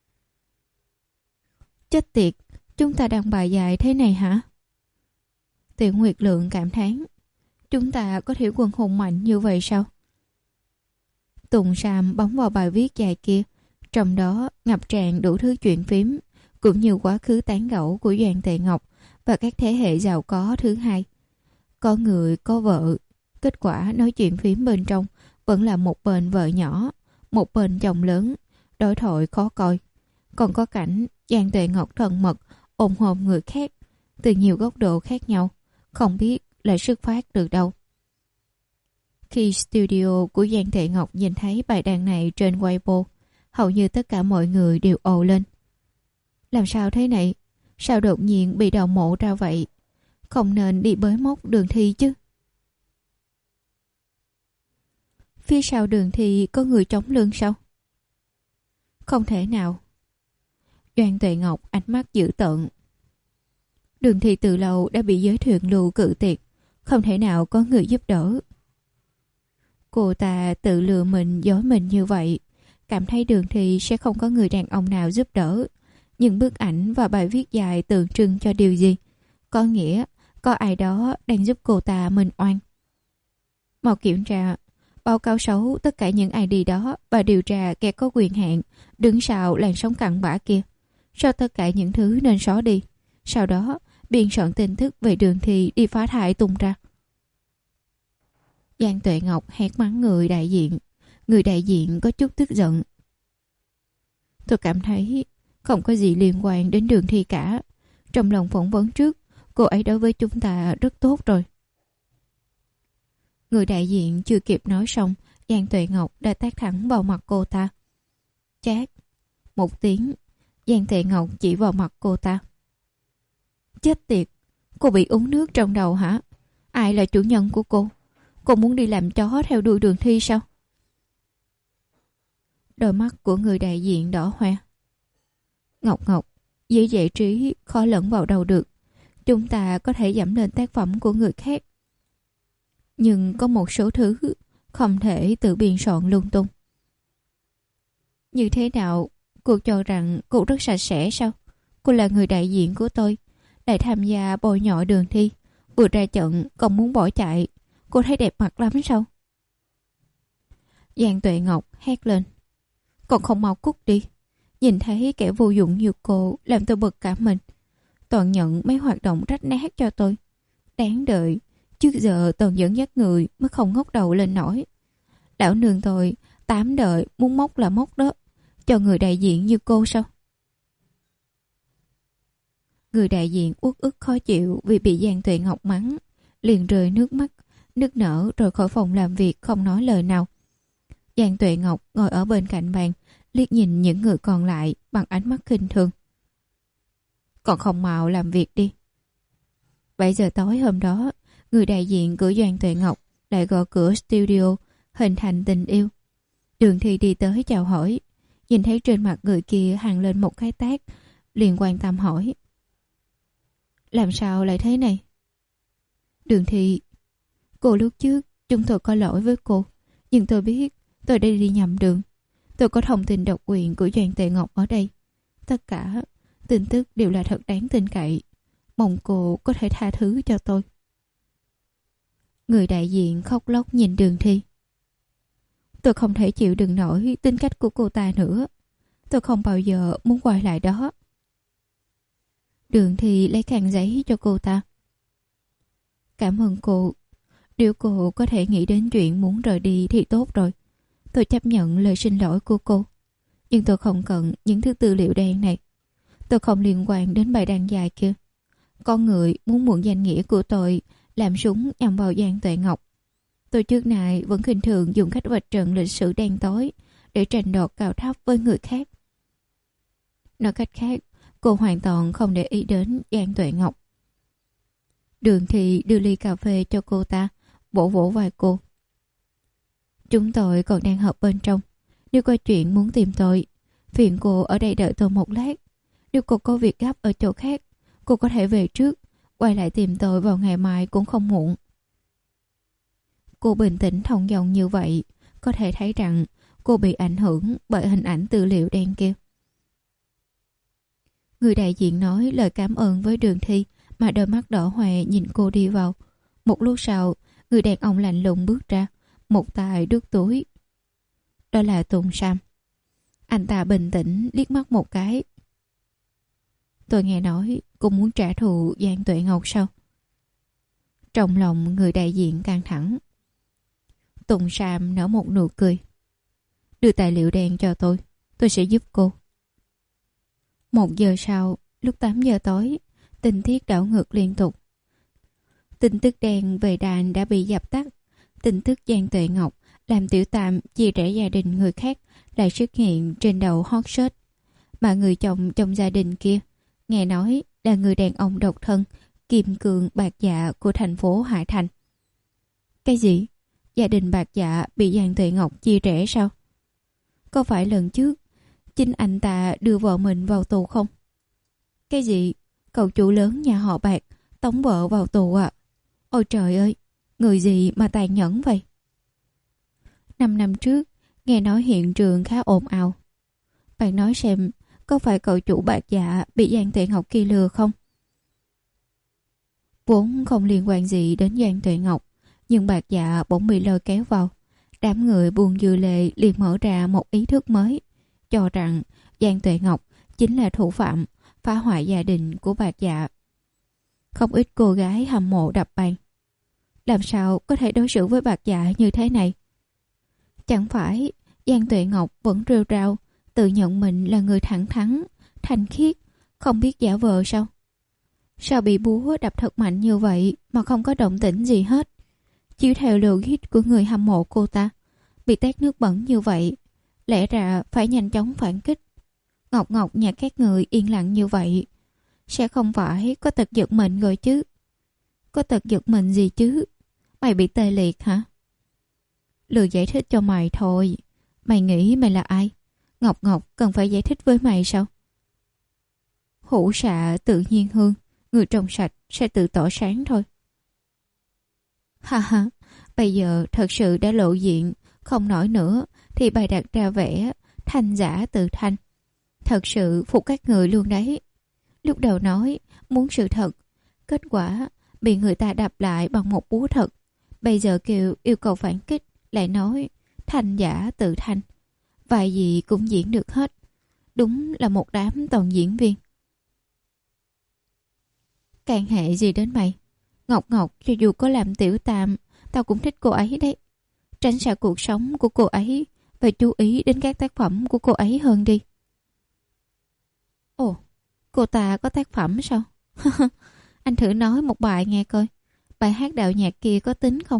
Chết tiệt, chúng ta đăng bài dài thế này hả? Tiểu Nguyệt Lượng cảm thán. Chúng ta có thể quân hùng mạnh như vậy sao? Tùng Sam bấm vào bài viết dài kia, trong đó ngập tràn đủ thứ chuyện phím, cũng như quá khứ tán gẫu của Doan Tệ Ngọc và các thế hệ giàu có thứ hai. Có người có vợ, kết quả nói chuyện phím bên trong vẫn là một bên vợ nhỏ, một bên chồng lớn, đối thoại khó coi. Còn có cảnh Doan Tệ Ngọc thân mật ôm hôn người khác từ nhiều góc độ khác nhau, không biết là xuất phát từ đâu. Khi studio của Giang Tệ Ngọc nhìn thấy bài đăng này trên Weibo, hầu như tất cả mọi người đều ồ lên. Làm sao thế này? Sao đột nhiên bị đào mộ ra vậy? Không nên đi bới móc Đường Thi chứ? Phía sau Đường Thi có người chống lưng sao? Không thể nào. Doan Tuệ Ngọc ánh mắt dữ tợn. Đường Thi từ lâu đã bị giới thuyền lưu cự tuyệt, không thể nào có người giúp đỡ. Cô ta tự lừa mình dối mình như vậy, cảm thấy Đường Thi sẽ không có người đàn ông nào giúp đỡ. Nhưng bức ảnh và bài viết dài tượng trưng cho điều gì? Có nghĩa có ai đó đang giúp cô ta minh oan. Mau kiểm tra, báo cáo xấu tất cả những i đê đó và điều tra kẻ có quyền hạn đứng sau làn sóng cặn bã kia. Sau tất cả những thứ nên xóa đi. Sau đó biên soạn tin tức về Đường Thi đi phá thai tung ra. Giang Tuệ Ngọc hét mắng người đại diện. Người đại diện có chút tức giận. Tôi cảm thấy không có gì liên quan đến Đường Thi cả. Trong lòng phỏng vấn trước, cô ấy đối với chúng ta rất tốt rồi. Người đại diện chưa kịp nói xong, Giang Tuệ Ngọc đã tát thẳng vào mặt cô ta. Chát một tiếng, Giang Tuệ Ngọc chỉ vào mặt cô ta. Chết tiệt, cô bị uống nước trong đầu hả? Ai là chủ nhân của cô? Cô muốn đi làm chó theo đuôi Đường Thi sao? Đôi mắt của người đại diện đỏ hoe. Ngọc Ngọc, dễ giải trí khó lẫn vào đâu được. Chúng ta có thể giảm lên tác phẩm của người khác, nhưng có một số thứ không thể tự biên soạn lung tung. Như thế nào? Cô cho rằng cô rất sạch sẽ sao? Cô là người đại diện của tôi, lại tham gia bôi nhọ Đường Thi, vừa ra trận còn muốn bỏ chạy. Cô thấy đẹp mặt lắm sao? Giang Tuệ Ngọc hét lên. Còn không mau cút đi. Nhìn thấy kẻ vô dụng như cô làm tôi bực cả mình. Toàn nhận mấy hoạt động rách nát cho tôi. Đáng đợi. Trước giờ toàn dẫn dắt người mới không ngóc đầu lên nổi. Lão nương tôi tám đợi muốn móc là móc đó. Cho người đại diện như cô sao? Người đại diện uất ức khó chịu vì bị Giang Tuệ Ngọc mắng, liền rơi nước mắt, nức nở rồi khỏi phòng làm việc không nói lời nào. Giang Tuệ Ngọc ngồi ở bên cạnh bàn, liếc nhìn những người còn lại bằng ánh mắt khinh thường. Còn không mau làm việc đi. bảy giờ tối hôm đó, người đại diện của Giang Tuệ Ngọc lại gõ cửa studio, hình thành tình yêu. Đường Thi đi tới chào hỏi, nhìn thấy trên mặt người kia hằn lên một cái tát, liền quan tâm hỏi. Làm sao lại thế này? Đường Thi, cô lúc trước chúng tôi có lỗi với cô, nhưng tôi biết tôi đã đi nhầm đường. Tôi có thông tin độc quyền của Doan Tuệ Ngọc ở đây. Tất cả tin tức đều là thật đáng tin cậy. Mong cô có thể tha thứ cho tôi. Người đại diện khóc lóc nhìn Đường Thi. Tôi không thể chịu đựng nổi tính cách của cô ta nữa. Tôi không bao giờ muốn quay lại đó. Đường Thi lấy khăn giấy cho cô ta. Cảm ơn cô. Nếu cô có thể nghĩ đến chuyện muốn rời đi thì tốt rồi. Tôi chấp nhận lời xin lỗi của cô. Nhưng tôi không cần những thứ tư liệu đen này. Tôi không liên quan đến bài đăng dài kia. Con người muốn mượn danh nghĩa của tôi làm súng nhằm vào Doan Tuệ Ngọc. Tôi trước nay vẫn khinh thường dùng cách vạch trần lịch sử đen tối để tranh đoạt cao thấp với người khác. Nói cách khác, cô hoàn toàn không để ý đến Doan Tuệ Ngọc. Đường Thi đưa ly cà phê cho cô ta, vỗ vỗ vai cô. Chúng tôi còn đang họp bên trong. Nếu có chuyện muốn tìm tôi, phiền cô ở đây đợi tôi một lát. Nếu cô có việc gấp ở chỗ khác, cô có thể về trước, quay lại tìm tôi vào ngày mai cũng không muộn. Cô bình tĩnh thông dong như vậy, có thể thấy rằng cô bị ảnh hưởng bởi hình ảnh tư liệu đen kia. Người đại diện nói lời cảm ơn với Đường Thi mà đôi mắt đỏ hoe nhìn cô đi vào. Một lúc sau, người đàn ông lạnh lùng bước ra, một tay đút túi. Đó là Tùng Sam. Anh ta bình tĩnh liếc mắt một cái. Tôi nghe nói cô muốn trả thù Doan Tuệ Ngọc sao? Trong lòng người đại diện căng thẳng. Tùng Sam nở một nụ cười. Đưa tài liệu đen cho tôi, tôi sẽ giúp cô. Một giờ sau, lúc tám giờ tối, tình tiết đảo ngược liên tục. Tin tức đen về đàn đã bị dập tắt. Tin tức Doan Tuệ Ngọc làm tiểu tam chia rẽ gia đình người khác lại xuất hiện trên đầu hot search. Mà người chồng trong gia đình kia, nghe nói là người đàn ông độc thân, kim cương bạc dạ của thành phố Hải Thành. Cái gì? Gia đình bạc dạ bị Doan Tuệ Ngọc chia rẽ sao? Có phải lần trước chính anh ta đưa vợ mình vào tù không? Cái gì? Cậu chủ lớn nhà họ Bạc tống vợ vào tù à? Ôi trời ơi, người gì mà tàn nhẫn vậy? Năm năm trước, nghe nói hiện trường khá ồn ào. Bạn nói xem, có phải cậu chủ Bạc dạ bị Doan Tuệ Ngọc kia lừa không? Vốn không liên quan gì đến Doan Tuệ Ngọc, nhưng Bạc dạ bỗng bị lôi kéo vào. Đám người buồn dư lệ liền mở ra một ý thức mới, cho rằng Doan Tuệ Ngọc chính là thủ phạm phá hoại gia đình của Bạc dạ. Không ít cô gái hâm mộ đập bàn. Làm sao có thể đối xử với Bạc dạ như thế này? Chẳng phải Doan Tuệ Ngọc vẫn rêu rao tự nhận mình là người thẳng thắn, thanh khiết, không biết giả vờ sao? Sao bị búa đập thật mạnh như vậy mà không có động tĩnh gì hết? Chiếu theo logic của người hâm mộ cô ta, bị tát nước bẩn như vậy, lẽ ra phải nhanh chóng phản kích. Ngọc Ngọc nhà các người yên lặng như vậy, sẽ không phải có tật giật mình rồi chứ? Có tật giật mình gì chứ? Mày bị tê liệt hả? Lừa giải thích cho mày thôi. Mày nghĩ mày là ai? Ngọc Ngọc cần phải giải thích với mày sao? Hữu xạ tự nhiên hương, người trong sạch sẽ tự tỏ sáng thôi. Ha ha, bây giờ thật sự đã lộ diện, không nổi nữa thì bày đặt ra vẻ thanh giả tự thanh. Thật sự phục các người luôn đấy. Lúc đầu nói muốn sự thật, kết quả bị người ta đập lại bằng một búa thật. Bây giờ kêu yêu cầu phản kích, lại nói thanh giả tự thanh. Vài gì cũng diễn được hết. Đúng là một đám toàn diễn viên. Can hệ gì đến mày? Ngọc Ngọc cho dù có làm tiểu tam, tao cũng thích cô ấy đấy. Tránh xa cuộc sống của cô ấy và chú ý đến các tác phẩm của cô ấy hơn đi. Ồ, cô ta có tác phẩm sao? Anh thử nói một bài nghe coi. Bài hát đạo nhạc kia có tính không?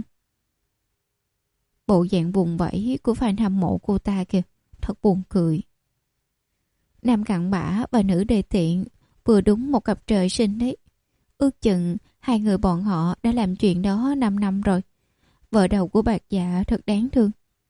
Bộ dạng vùng vẫy của fan hâm mộ cô ta kìa, thật buồn cười. Nam cặn bã và nữ đề tiện vừa đúng một cặp trời sinh đấy. Ước chừng hai người bọn họ đã làm chuyện đó năm năm rồi. Vợ đầu của Bạc dạ thật đáng thương.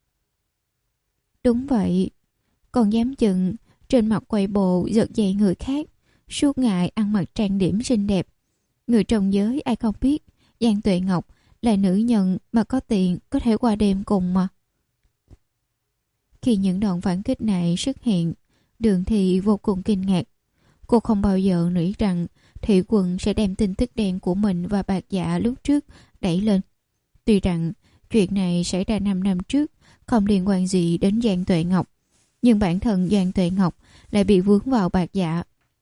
Đúng vậy. Còn dám chừng trên mặt quay bộ giật dây người khác, suốt ngày ăn mặc trang điểm xinh đẹp. Người trong giới ai không biết Doan Tuệ Ngọc là nữ nhân mà có tiền có thể qua đêm cùng mà. Khi những đòn phản kích này xuất hiện, Đường Thi vô cùng kinh ngạc. Cô không bao giờ nghĩ rằng Thủy Quân sẽ đem tin tức đen của mình và Bạc Dạ lúc trước đẩy lên. Tuy rằng chuyện này xảy ra năm năm trước, không liên quan gì đến Giang Tuệ Ngọc, nhưng bản thân Giang Tuệ Ngọc lại bị vướng vào Bạc Dạ.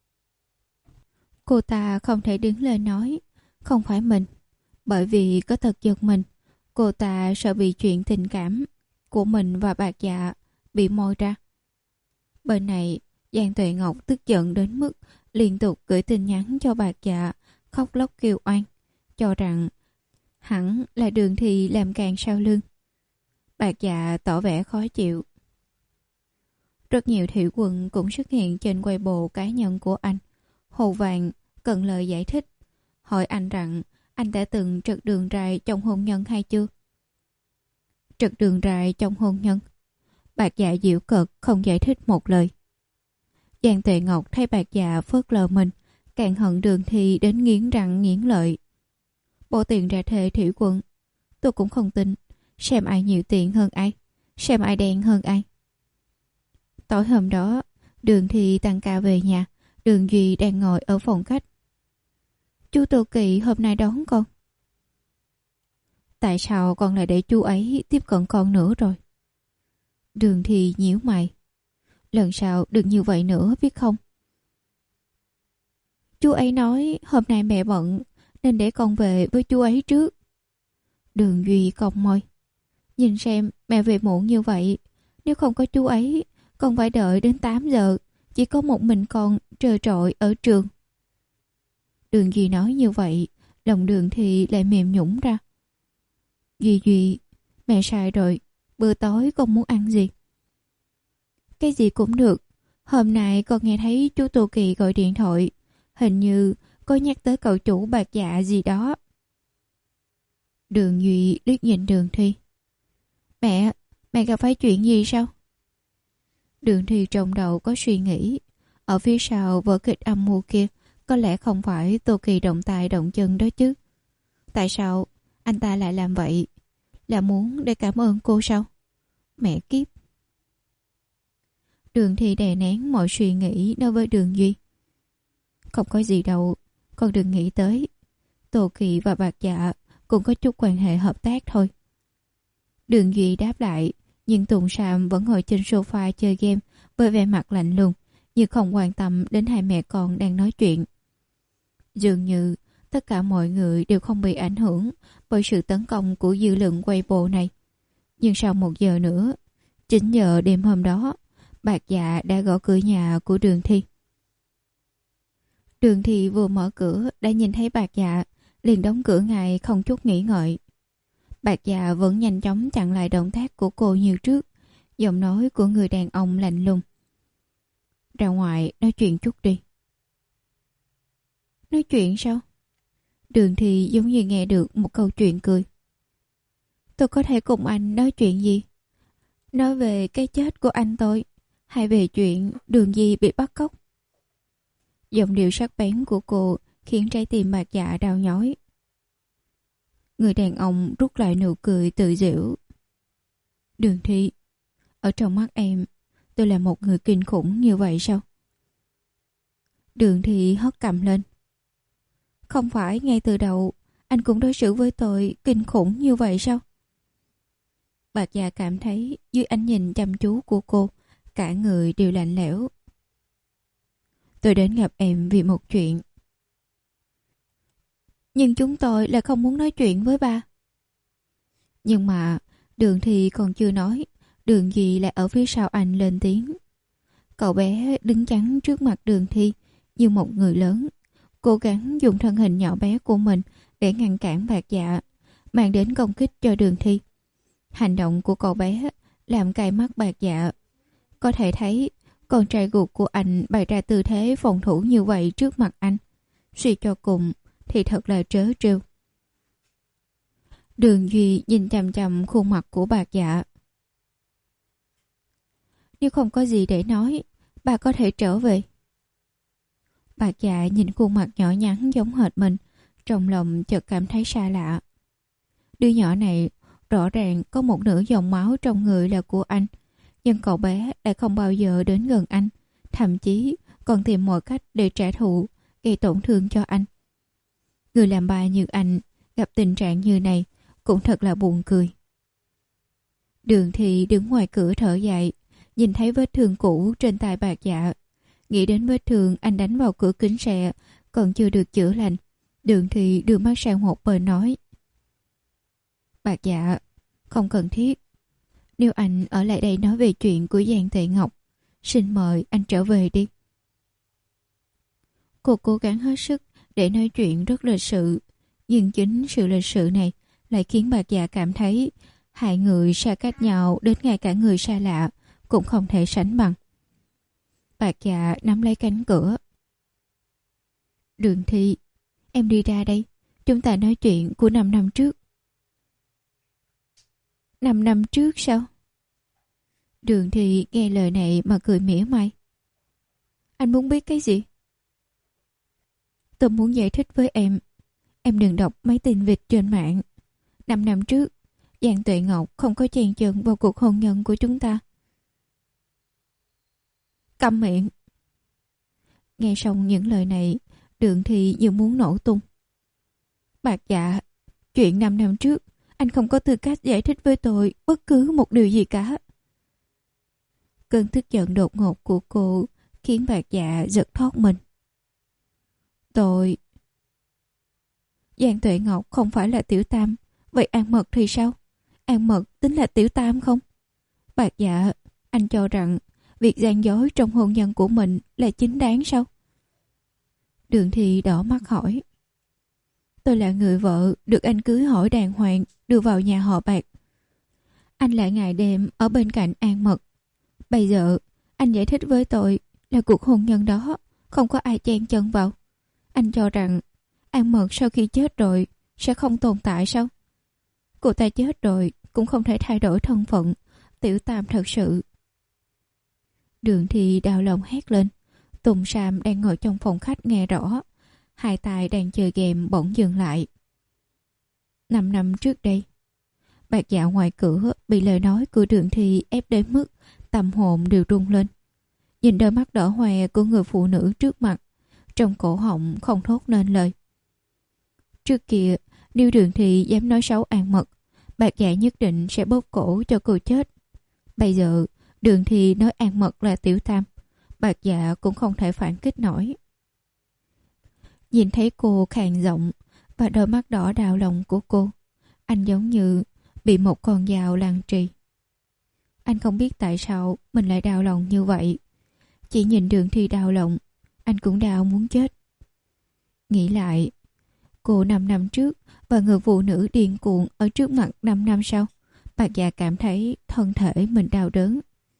Cô ta không thể đứng lên nói không phải mình, bởi vì có tật giật mình. Cô ta sợ bị chuyện tình cảm của mình và Bạc Dạ bị moi ra. Bên này, Giang Tuệ Ngọc tức giận đến mức liên tục gửi tin nhắn cho Bạc Dạ, khóc lóc kêu oan, cho rằng hẳn là Đường Thi làm càng sau lưng. Bạc Dạ tỏ vẻ khó chịu. Rất nhiều thủy quân cũng xuất hiện trên Weibo cá nhân của anh. Hồ Vàng cần lời giải thích, hỏi anh rằng anh đã từng trật đường rai trong hôn nhân hay chưa? Trật đường rai trong hôn nhân? Bạc Dạ giễu cợt không giải thích một lời. Giang Tuệ Ngọc thấy Bạc Dạ phớt lờ mình, càng hận Đường Thi đến nghiến răng nghiến lợi. Bỏ tiền ra thề thủy quân, tôi cũng không tin. Xem ai nhiều tiền hơn ai, xem ai đen hơn ai. Tối hôm đó, Đường Thi tăng ca về nhà. Đường Duy đang ngồi ở phòng khách. Chú Tô Kỳ hôm nay đón con. Tại sao con lại để chú ấy tiếp cận con nữa rồi? Đường Thi nhíu mày. Lần sau đừng như vậy nữa biết không? Chú ấy nói hôm nay mẹ bận nên để con về với chú ấy trước. Đường Duy cong môi. Nhìn xem mẹ về muộn như vậy, nếu không có chú ấy con phải đợi đến tám giờ, chỉ có một mình con trơ trọi ở trường. Đường Duy nói như vậy, lòng Đường Thi lại mềm nhũn ra. Duy Duy, mẹ sai rồi, bữa tối con muốn ăn gì? Cái gì cũng được. Hôm nay con nghe thấy chú Tô Kỳ gọi điện thoại, hình như có nhắc tới cậu chủ Bạc Dạ gì đó. Đường Duy liếc nhìn Đường Thi. Mẹ, mẹ gặp phải chuyện gì sao? Đường Thi trong đầu có suy nghĩ. Ở phía sau vở kịch âm mưu kia có lẽ không phải Tô Kỳ động tay động chân đó chứ. Tại sao anh ta lại làm vậy? Là muốn để cảm ơn cô sao? Mẹ kiếp. Đường Thi đè nén mọi suy nghĩ đối với Đường Duy. Không có gì đâu, con đừng nghĩ tới. Tô Kỳ và Bạc Dạ cũng có chút quan hệ hợp tác thôi. Đường Duy đáp lại, nhưng Tùng Sam vẫn ngồi trên sofa chơi game với vẻ mặt lạnh lùng, như không quan tâm đến hai mẹ con đang nói chuyện. Dường như tất cả mọi người đều không bị ảnh hưởng bởi sự tấn công của dư luận Weibo này. Nhưng sau một giờ nữa, chín giờ đêm hôm đó, Bạc Dạ đã gõ cửa nhà của Đường Thi. Đường Thi vừa mở cửa đã nhìn thấy Bạc Dạ, liền đóng cửa ngay không chút nghĩ ngợi. Bạc Dạ vẫn nhanh chóng chặn lại động tác của cô như trước, giọng nói của người đàn ông lạnh lùng. Ra ngoài nói chuyện chút đi. Nói chuyện sao? Đường Thi giống như nghe được một câu chuyện cười. Tôi có thể cùng anh nói chuyện gì? Nói về cái chết của anh tôi, hay về chuyện Đường Di bị bắt cóc? Giọng điệu sắc bén của cô khiến trái tim Bạc Dạ đau nhói. Người đàn ông rút lại nụ cười tự giễu. Đường Thi, ở trong mắt em, tôi là một người kinh khủng như vậy sao? Đường Thi hất cằm lên. Không phải ngay từ đầu anh cũng đối xử với tôi kinh khủng như vậy sao? Bạc Dạ cảm thấy dưới ánh nhìn chăm chú của cô, cả người đều lạnh lẽo. Tôi đến gặp em vì một chuyện. Nhưng chúng tôi lại không muốn nói chuyện với ba. Nhưng mà Đường Thi còn chưa nói, Đường Di lại ở phía sau anh lên tiếng. Cậu bé đứng chắn trước mặt Đường Thi như một người lớn, cố gắng dùng thân hình nhỏ bé của mình để ngăn cản Bạc Dạ, mang đến công kích cho Đường Thi. Hành động của cậu bé làm cay mắt Bạc Dạ. Có thể thấy con trai ruột của anh bày ra tư thế phòng thủ như vậy trước mặt anh, suy cho cùng thì thật là trớ trêu. Đường Duy nhìn chằm chằm khuôn mặt của Bạc Dạ. Nếu không có gì để nói, bà có thể trở về. Bạc Dạ nhìn khuôn mặt nhỏ nhắn giống hệt mình, trong lòng chợt cảm thấy xa lạ. Đứa nhỏ này rõ ràng có một nửa dòng máu trong người là của anh, Nhưng cậu bé đã không bao giờ đến gần anh, thậm chí còn tìm mọi cách để trả thù, gây tổn thương cho anh. Người làm bài như anh gặp tình trạng như này cũng thật là buồn cười. Đường Thị đứng ngoài cửa thở dài, nhìn thấy vết thương cũ trên tay Bạc Dạ. Nghĩ đến vết thương anh đánh vào cửa kính xe còn chưa được chữa lành, Đường Thị đưa mắt sang một bên nói: Bạc Dạ, không cần thiết. Nếu anh ở lại đây nói về chuyện của Giang Tuệ Ngọc, xin mời anh trở về đi. Cô cố gắng hết sức để nói chuyện rất lịch sự, nhưng chính sự lịch sự này lại khiến Bạc Dạ cảm thấy hai người xa cách nhau đến ngay cả người xa lạ cũng không thể sánh bằng. Bạc Dạ nắm lấy cánh cửa. Đường Thị, em đi ra đây, chúng ta nói chuyện của năm năm trước. Năm năm trước sao? Đường Thị nghe lời này mà cười mỉa mai. Anh muốn biết cái gì? Tôi muốn giải thích với em. Em đừng đọc mấy tin vịt trên mạng. Năm năm trước, Giang Tuệ Ngọc không có chen chân vào cuộc hôn nhân của chúng ta. Câm miệng. Nghe xong những lời này, Đường Thị như muốn nổ tung. Bạc Dạ, chuyện năm năm trước, anh không có tư cách giải thích với tôi bất cứ một điều gì cả. Cơn tức giận đột ngột của cô khiến Bạc Dạ giật thót mình. Tôi... Giang Tuệ Ngọc không phải là tiểu tam, vậy An Mật thì sao? An Mật tính là tiểu tam không? Bạc Dạ, anh cho rằng việc gian dối trong hôn nhân của mình là chính đáng sao? Đường Thị đỏ mắt hỏi. Tôi là người vợ được anh cưới hỏi đàng hoàng đưa vào nhà họ Bạc. Anh lại ngày đêm ở bên cạnh An Mật. Bây giờ anh giải thích với tôi là cuộc hôn nhân đó không có ai chen chân vào. Anh cho rằng An Mật sau khi chết rồi sẽ không tồn tại sao? Cô ta chết rồi cũng không thể thay đổi thân phận tiểu tam thật sự. Đường Thị đau lòng hét lên. Tùng Sam đang ngồi trong phòng khách nghe rõ. Hai tài đang chơi game bỗng dừng lại. Năm năm trước đây, Bạc Dạ ngoài cửa bị lời nói của Đường Thị ép đến mức tâm hồn đều rung lên. Nhìn đôi mắt đỏ hoe của người phụ nữ trước mặt, trong cổ họng không thốt nên lời. Trước kia, nếu Đường Thị dám nói xấu An Mật, Bạc Dạ nhất định sẽ bóp cổ cho cô chết. Bây giờ, Đường Thị nói An Mật là tiểu tam, Bạc Dạ cũng không thể phản kích nổi. Nhìn thấy cô khàn giọng và đôi mắt đỏ đau lòng của cô, anh giống như bị một con dao lăng trì. Anh không biết tại sao mình lại đau lòng như vậy. Chỉ nhìn Đường Thị đau lòng, anh cũng đau muốn chết. Nghĩ lại, cô năm năm trước và người phụ nữ điên cuồng ở trước mặt năm năm sau, Bạc Dạ cảm thấy thân thể mình đau đớn.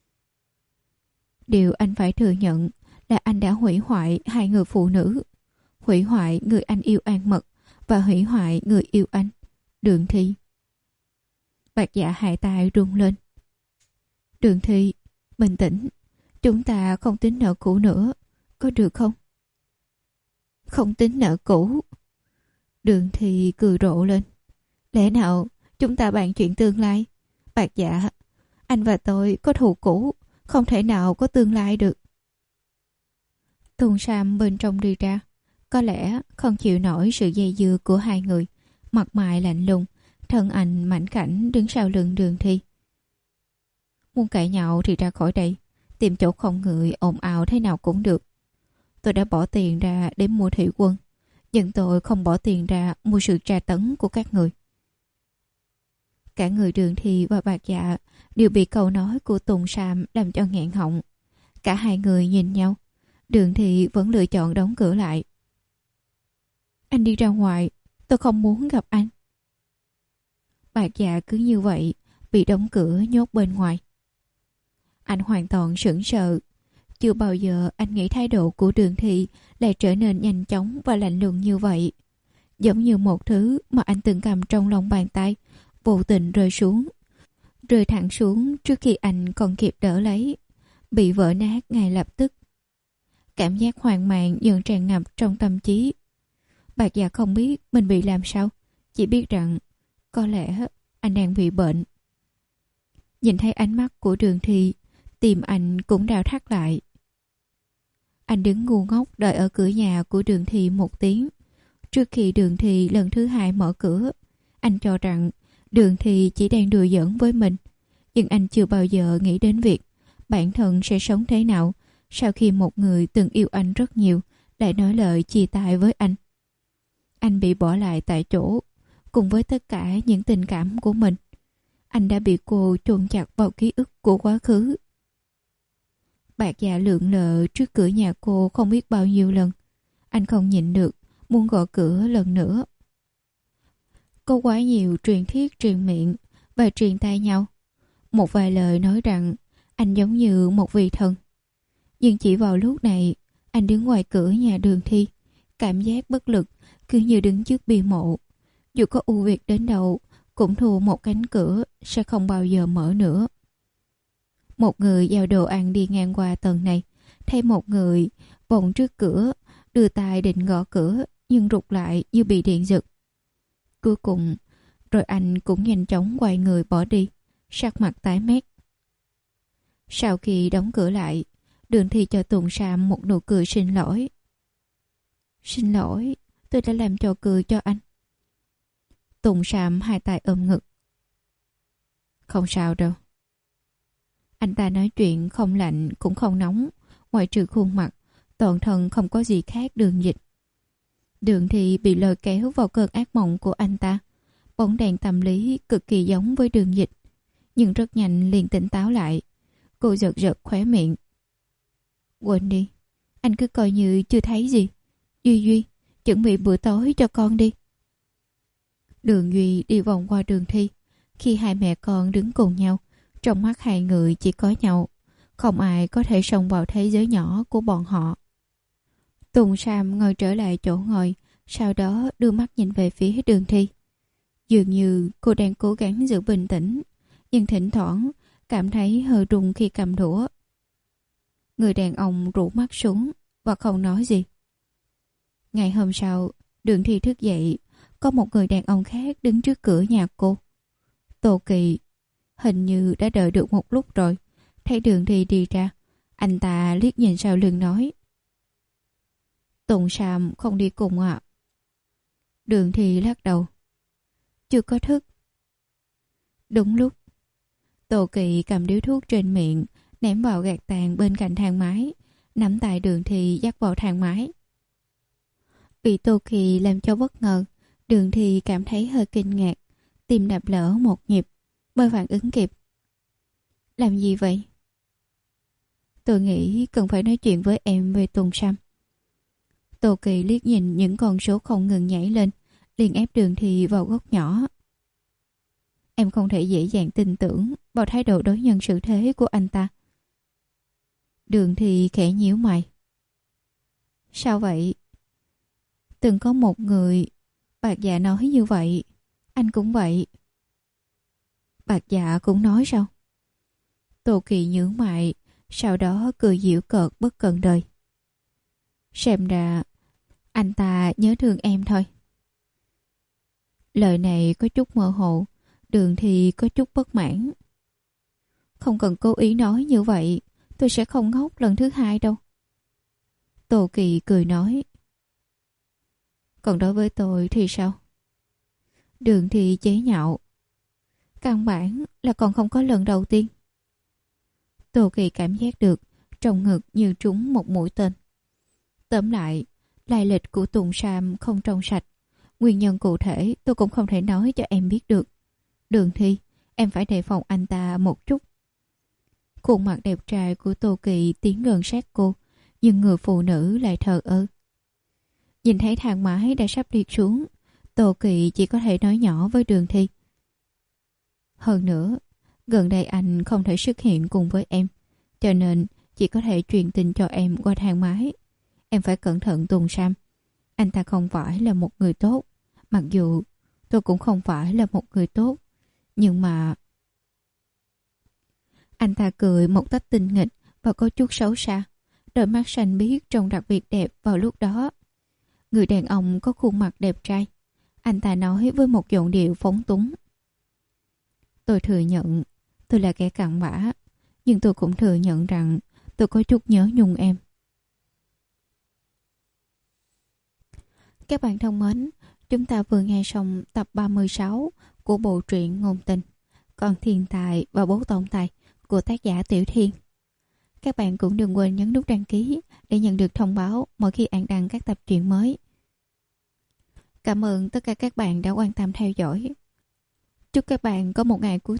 Điều anh phải thừa nhận là anh đã hủy hoại hai người phụ nữ. Hủy hoại người anh yêu An Mật và hủy hoại người yêu anh, Đường Thị. Bạc Dạ hai tay run lên. Đường Thị, bình tĩnh. Chúng ta không tính nợ cũ nữa, có được không? Không tính nợ cũ. Đường Thị cười rộ lên. Lẽ nào chúng ta bàn chuyện tương lai? Bạc Dạ, anh và tôi có thù cũ, không thể nào có tương lai được. Tùng Sam bên trong đi ra. Có lẽ không chịu nổi sự dây dưa của hai người. Mặt mày lạnh lùng, thân ảnh mảnh khảnh đứng sau lưng Đường Thị. Muốn cãi nhạo thì ra khỏi đây, tìm chỗ không người ồn ào thế nào cũng được. Tôi đã bỏ tiền ra để mua thủy quân, nhưng tôi không bỏ tiền ra mua sự tra tấn của các người. Cả người Đường Thị và Bạc Dạ đều bị câu nói của Tùng Sam làm cho nghẹn họng. Cả hai người nhìn nhau. Đường Thị vẫn lựa chọn đóng cửa lại. Anh đi ra ngoài, tôi không muốn gặp anh. Bạc Dạ cứ như vậy bị đóng cửa nhốt bên ngoài. Anh hoàn toàn sững sờ. Chưa bao giờ anh nghĩ thái độ của Đường Thị lại trở nên nhanh chóng và lạnh lùng như vậy. Giống như một thứ mà anh từng cầm trong lòng bàn tay, vô tình rơi xuống. Rơi thẳng xuống trước khi anh còn kịp đỡ lấy. Bị vỡ nát ngay lập tức. Cảm giác hoang mang dần tràn ngập trong tâm trí. Bạc Dạ không biết mình bị làm sao, chỉ biết rằng có lẽ anh đang bị bệnh. Nhìn thấy ánh mắt của Đường Thị, Tim anh cũng đau thắt lại. Anh đứng ngu ngốc đợi ở cửa nhà của Đường Thị một tiếng. Trước khi Đường Thị lần thứ hai mở cửa, anh cho rằng Đường Thị chỉ đang đùa giỡn với mình. Nhưng anh chưa bao giờ nghĩ đến việc bản thân sẽ sống thế nào sau khi một người từng yêu anh rất nhiều lại nói lời chia tay với anh. Anh bị bỏ lại tại chỗ, cùng với tất cả những tình cảm của mình. Anh đã bị cô chôn chặt vào ký ức của quá khứ. Bạc dạ lượn lờ trước cửa nhà cô không biết bao nhiêu lần. Anh không nhịn được, muốn gõ cửa lần nữa. Có quá nhiều truyền thuyết truyền miệng và truyền tai nhau. Một vài lời nói rằng anh giống như một vị thần. Nhưng chỉ vào lúc này, anh đứng ngoài cửa nhà Đường Thi, cảm giác bất lực cứ như đứng trước bia mộ. Dù có ưu việt đến đâu, cũng thua một cánh cửa sẽ không bao giờ mở nữa. Một người giao đồ ăn đi ngang qua tầng này, thấy một người vòng trước cửa, đưa tay định gõ cửa nhưng rụt lại như bị điện giật. Cuối cùng, rồi anh cũng nhanh chóng quay người bỏ đi, sắc mặt tái mét. Sau khi đóng cửa lại, Đường Thi cho Tùng Sam một nụ cười xin lỗi. Xin lỗi, tôi đã làm trò cười cho anh. Tùng Sam hai tay ôm ngực. Không sao đâu. Anh ta nói chuyện không lạnh cũng không nóng, ngoại trừ khuôn mặt, toàn thân không có gì khác Đường Dịch. Đường Thi bị lôi kéo vào cơn ác mộng của anh ta. Bóng đèn tâm lý cực kỳ giống với Đường Dịch, nhưng rất nhanh liền tỉnh táo lại. Cô giật giật khóe miệng. Quên đi, anh cứ coi như chưa thấy gì. Duy Duy, chuẩn bị bữa tối cho con đi. Đường Duy đi vòng qua Đường Thi. Khi hai mẹ con đứng cùng nhau, trong mắt hai người chỉ có nhau. Không ai có thể xông vào thế giới nhỏ của bọn họ. Tùng Sam ngồi trở lại chỗ ngồi, sau đó đưa mắt nhìn về phía Đường Thi. Dường như cô đang cố gắng giữ bình tĩnh, nhưng thỉnh thoảng cảm thấy hơi run khi cầm đũa. Người đàn ông rũ mắt xuống và không nói gì. Ngày hôm sau, Đường Thi thức dậy, có một người đàn ông khác đứng trước cửa nhà cô. Tô Kỳ hình như đã đợi được một lúc rồi. Thấy Đường Thi đi ra, anh ta liếc nhìn sau lưng nói. Tùng Sam không đi cùng ạ. À? Đường Thi lắc đầu. Chưa có thức. Đúng lúc, Tô Kỳ cầm điếu thuốc trên miệng, ném vào gạt tàn bên cạnh thang máy, nắm tay Đường Thi dắt vào thang máy. Bị Tô Kỳ làm cho bất ngờ, Đường Thi cảm thấy hơi kinh ngạc, tim đập lỡ một nhịp, mới phản ứng kịp. Làm gì vậy? Tôi nghĩ cần phải nói chuyện với em về Tùng Sam. Tô Kỳ liếc nhìn những con số không ngừng nhảy lên, liền ép Đường Thi vào góc nhỏ. Em không thể dễ dàng tin tưởng vào thái độ đối nhân xử thế của anh ta. Đường Thi khẽ nhíu mày. Sao vậy? Từng có một người, Bạc Dạ nói như vậy, anh cũng vậy. Bạc Dạ cũng nói sao? Tô Kỳ nhướng mày, sau đó cười giễu cợt bất cần đời. Xem ra anh ta nhớ thương em thôi. Lời này có chút mơ hồ, Đường Thi có chút bất mãn. Không cần cố ý nói như vậy, tôi sẽ không ngốc lần thứ hai đâu. Tô Kỳ cười nói. Còn đối với tôi thì sao? Đường Thi chế nhạo. Căn bản là còn không có lần đầu tiên. Tô Kỳ cảm giác được trong ngực như trúng một mũi tên. Tóm lại, lai lịch của Tùng Sam không trong sạch. Nguyên nhân cụ thể tôi cũng không thể nói cho em biết được. Đường Thi, em phải đề phòng anh ta một chút. Khuôn mặt đẹp trai của Tô Kỳ tiến gần sát cô, nhưng người phụ nữ lại thờ ơ. Nhìn thấy thang máy đã sắp liệt xuống, Tô Kỳ chỉ có thể nói nhỏ với Đường Thi. Hơn nữa, gần đây anh không thể xuất hiện cùng với em, cho nên chỉ có thể truyền tin cho em qua thang máy. Em phải cẩn thận Tùng Sam. Anh ta không phải là một người tốt. Mặc dù tôi cũng không phải là một người tốt. Nhưng mà... Anh ta cười một cách tinh nghịch và có chút xấu xa. Đôi mắt xanh biếc trông đặc biệt đẹp vào lúc đó. Người đàn ông có khuôn mặt đẹp trai. Anh ta nói với một giọng điệu phóng túng. Tôi thừa nhận tôi là kẻ cặn bã. Nhưng tôi cũng thừa nhận rằng tôi có chút nhớ nhung em. Các bạn thân mến, chúng ta vừa nghe xong tập ba mươi sáu của bộ truyện Ngôn Tình, Con Thiên Tài và Bố Tổng Tài của tác giả Tiểu Thiên. Các bạn cũng đừng quên nhấn nút đăng ký để nhận được thông báo mỗi khi An đăng các tập truyện mới. Cảm ơn tất cả các bạn đã quan tâm theo dõi. Chúc các bạn có một ngày cuối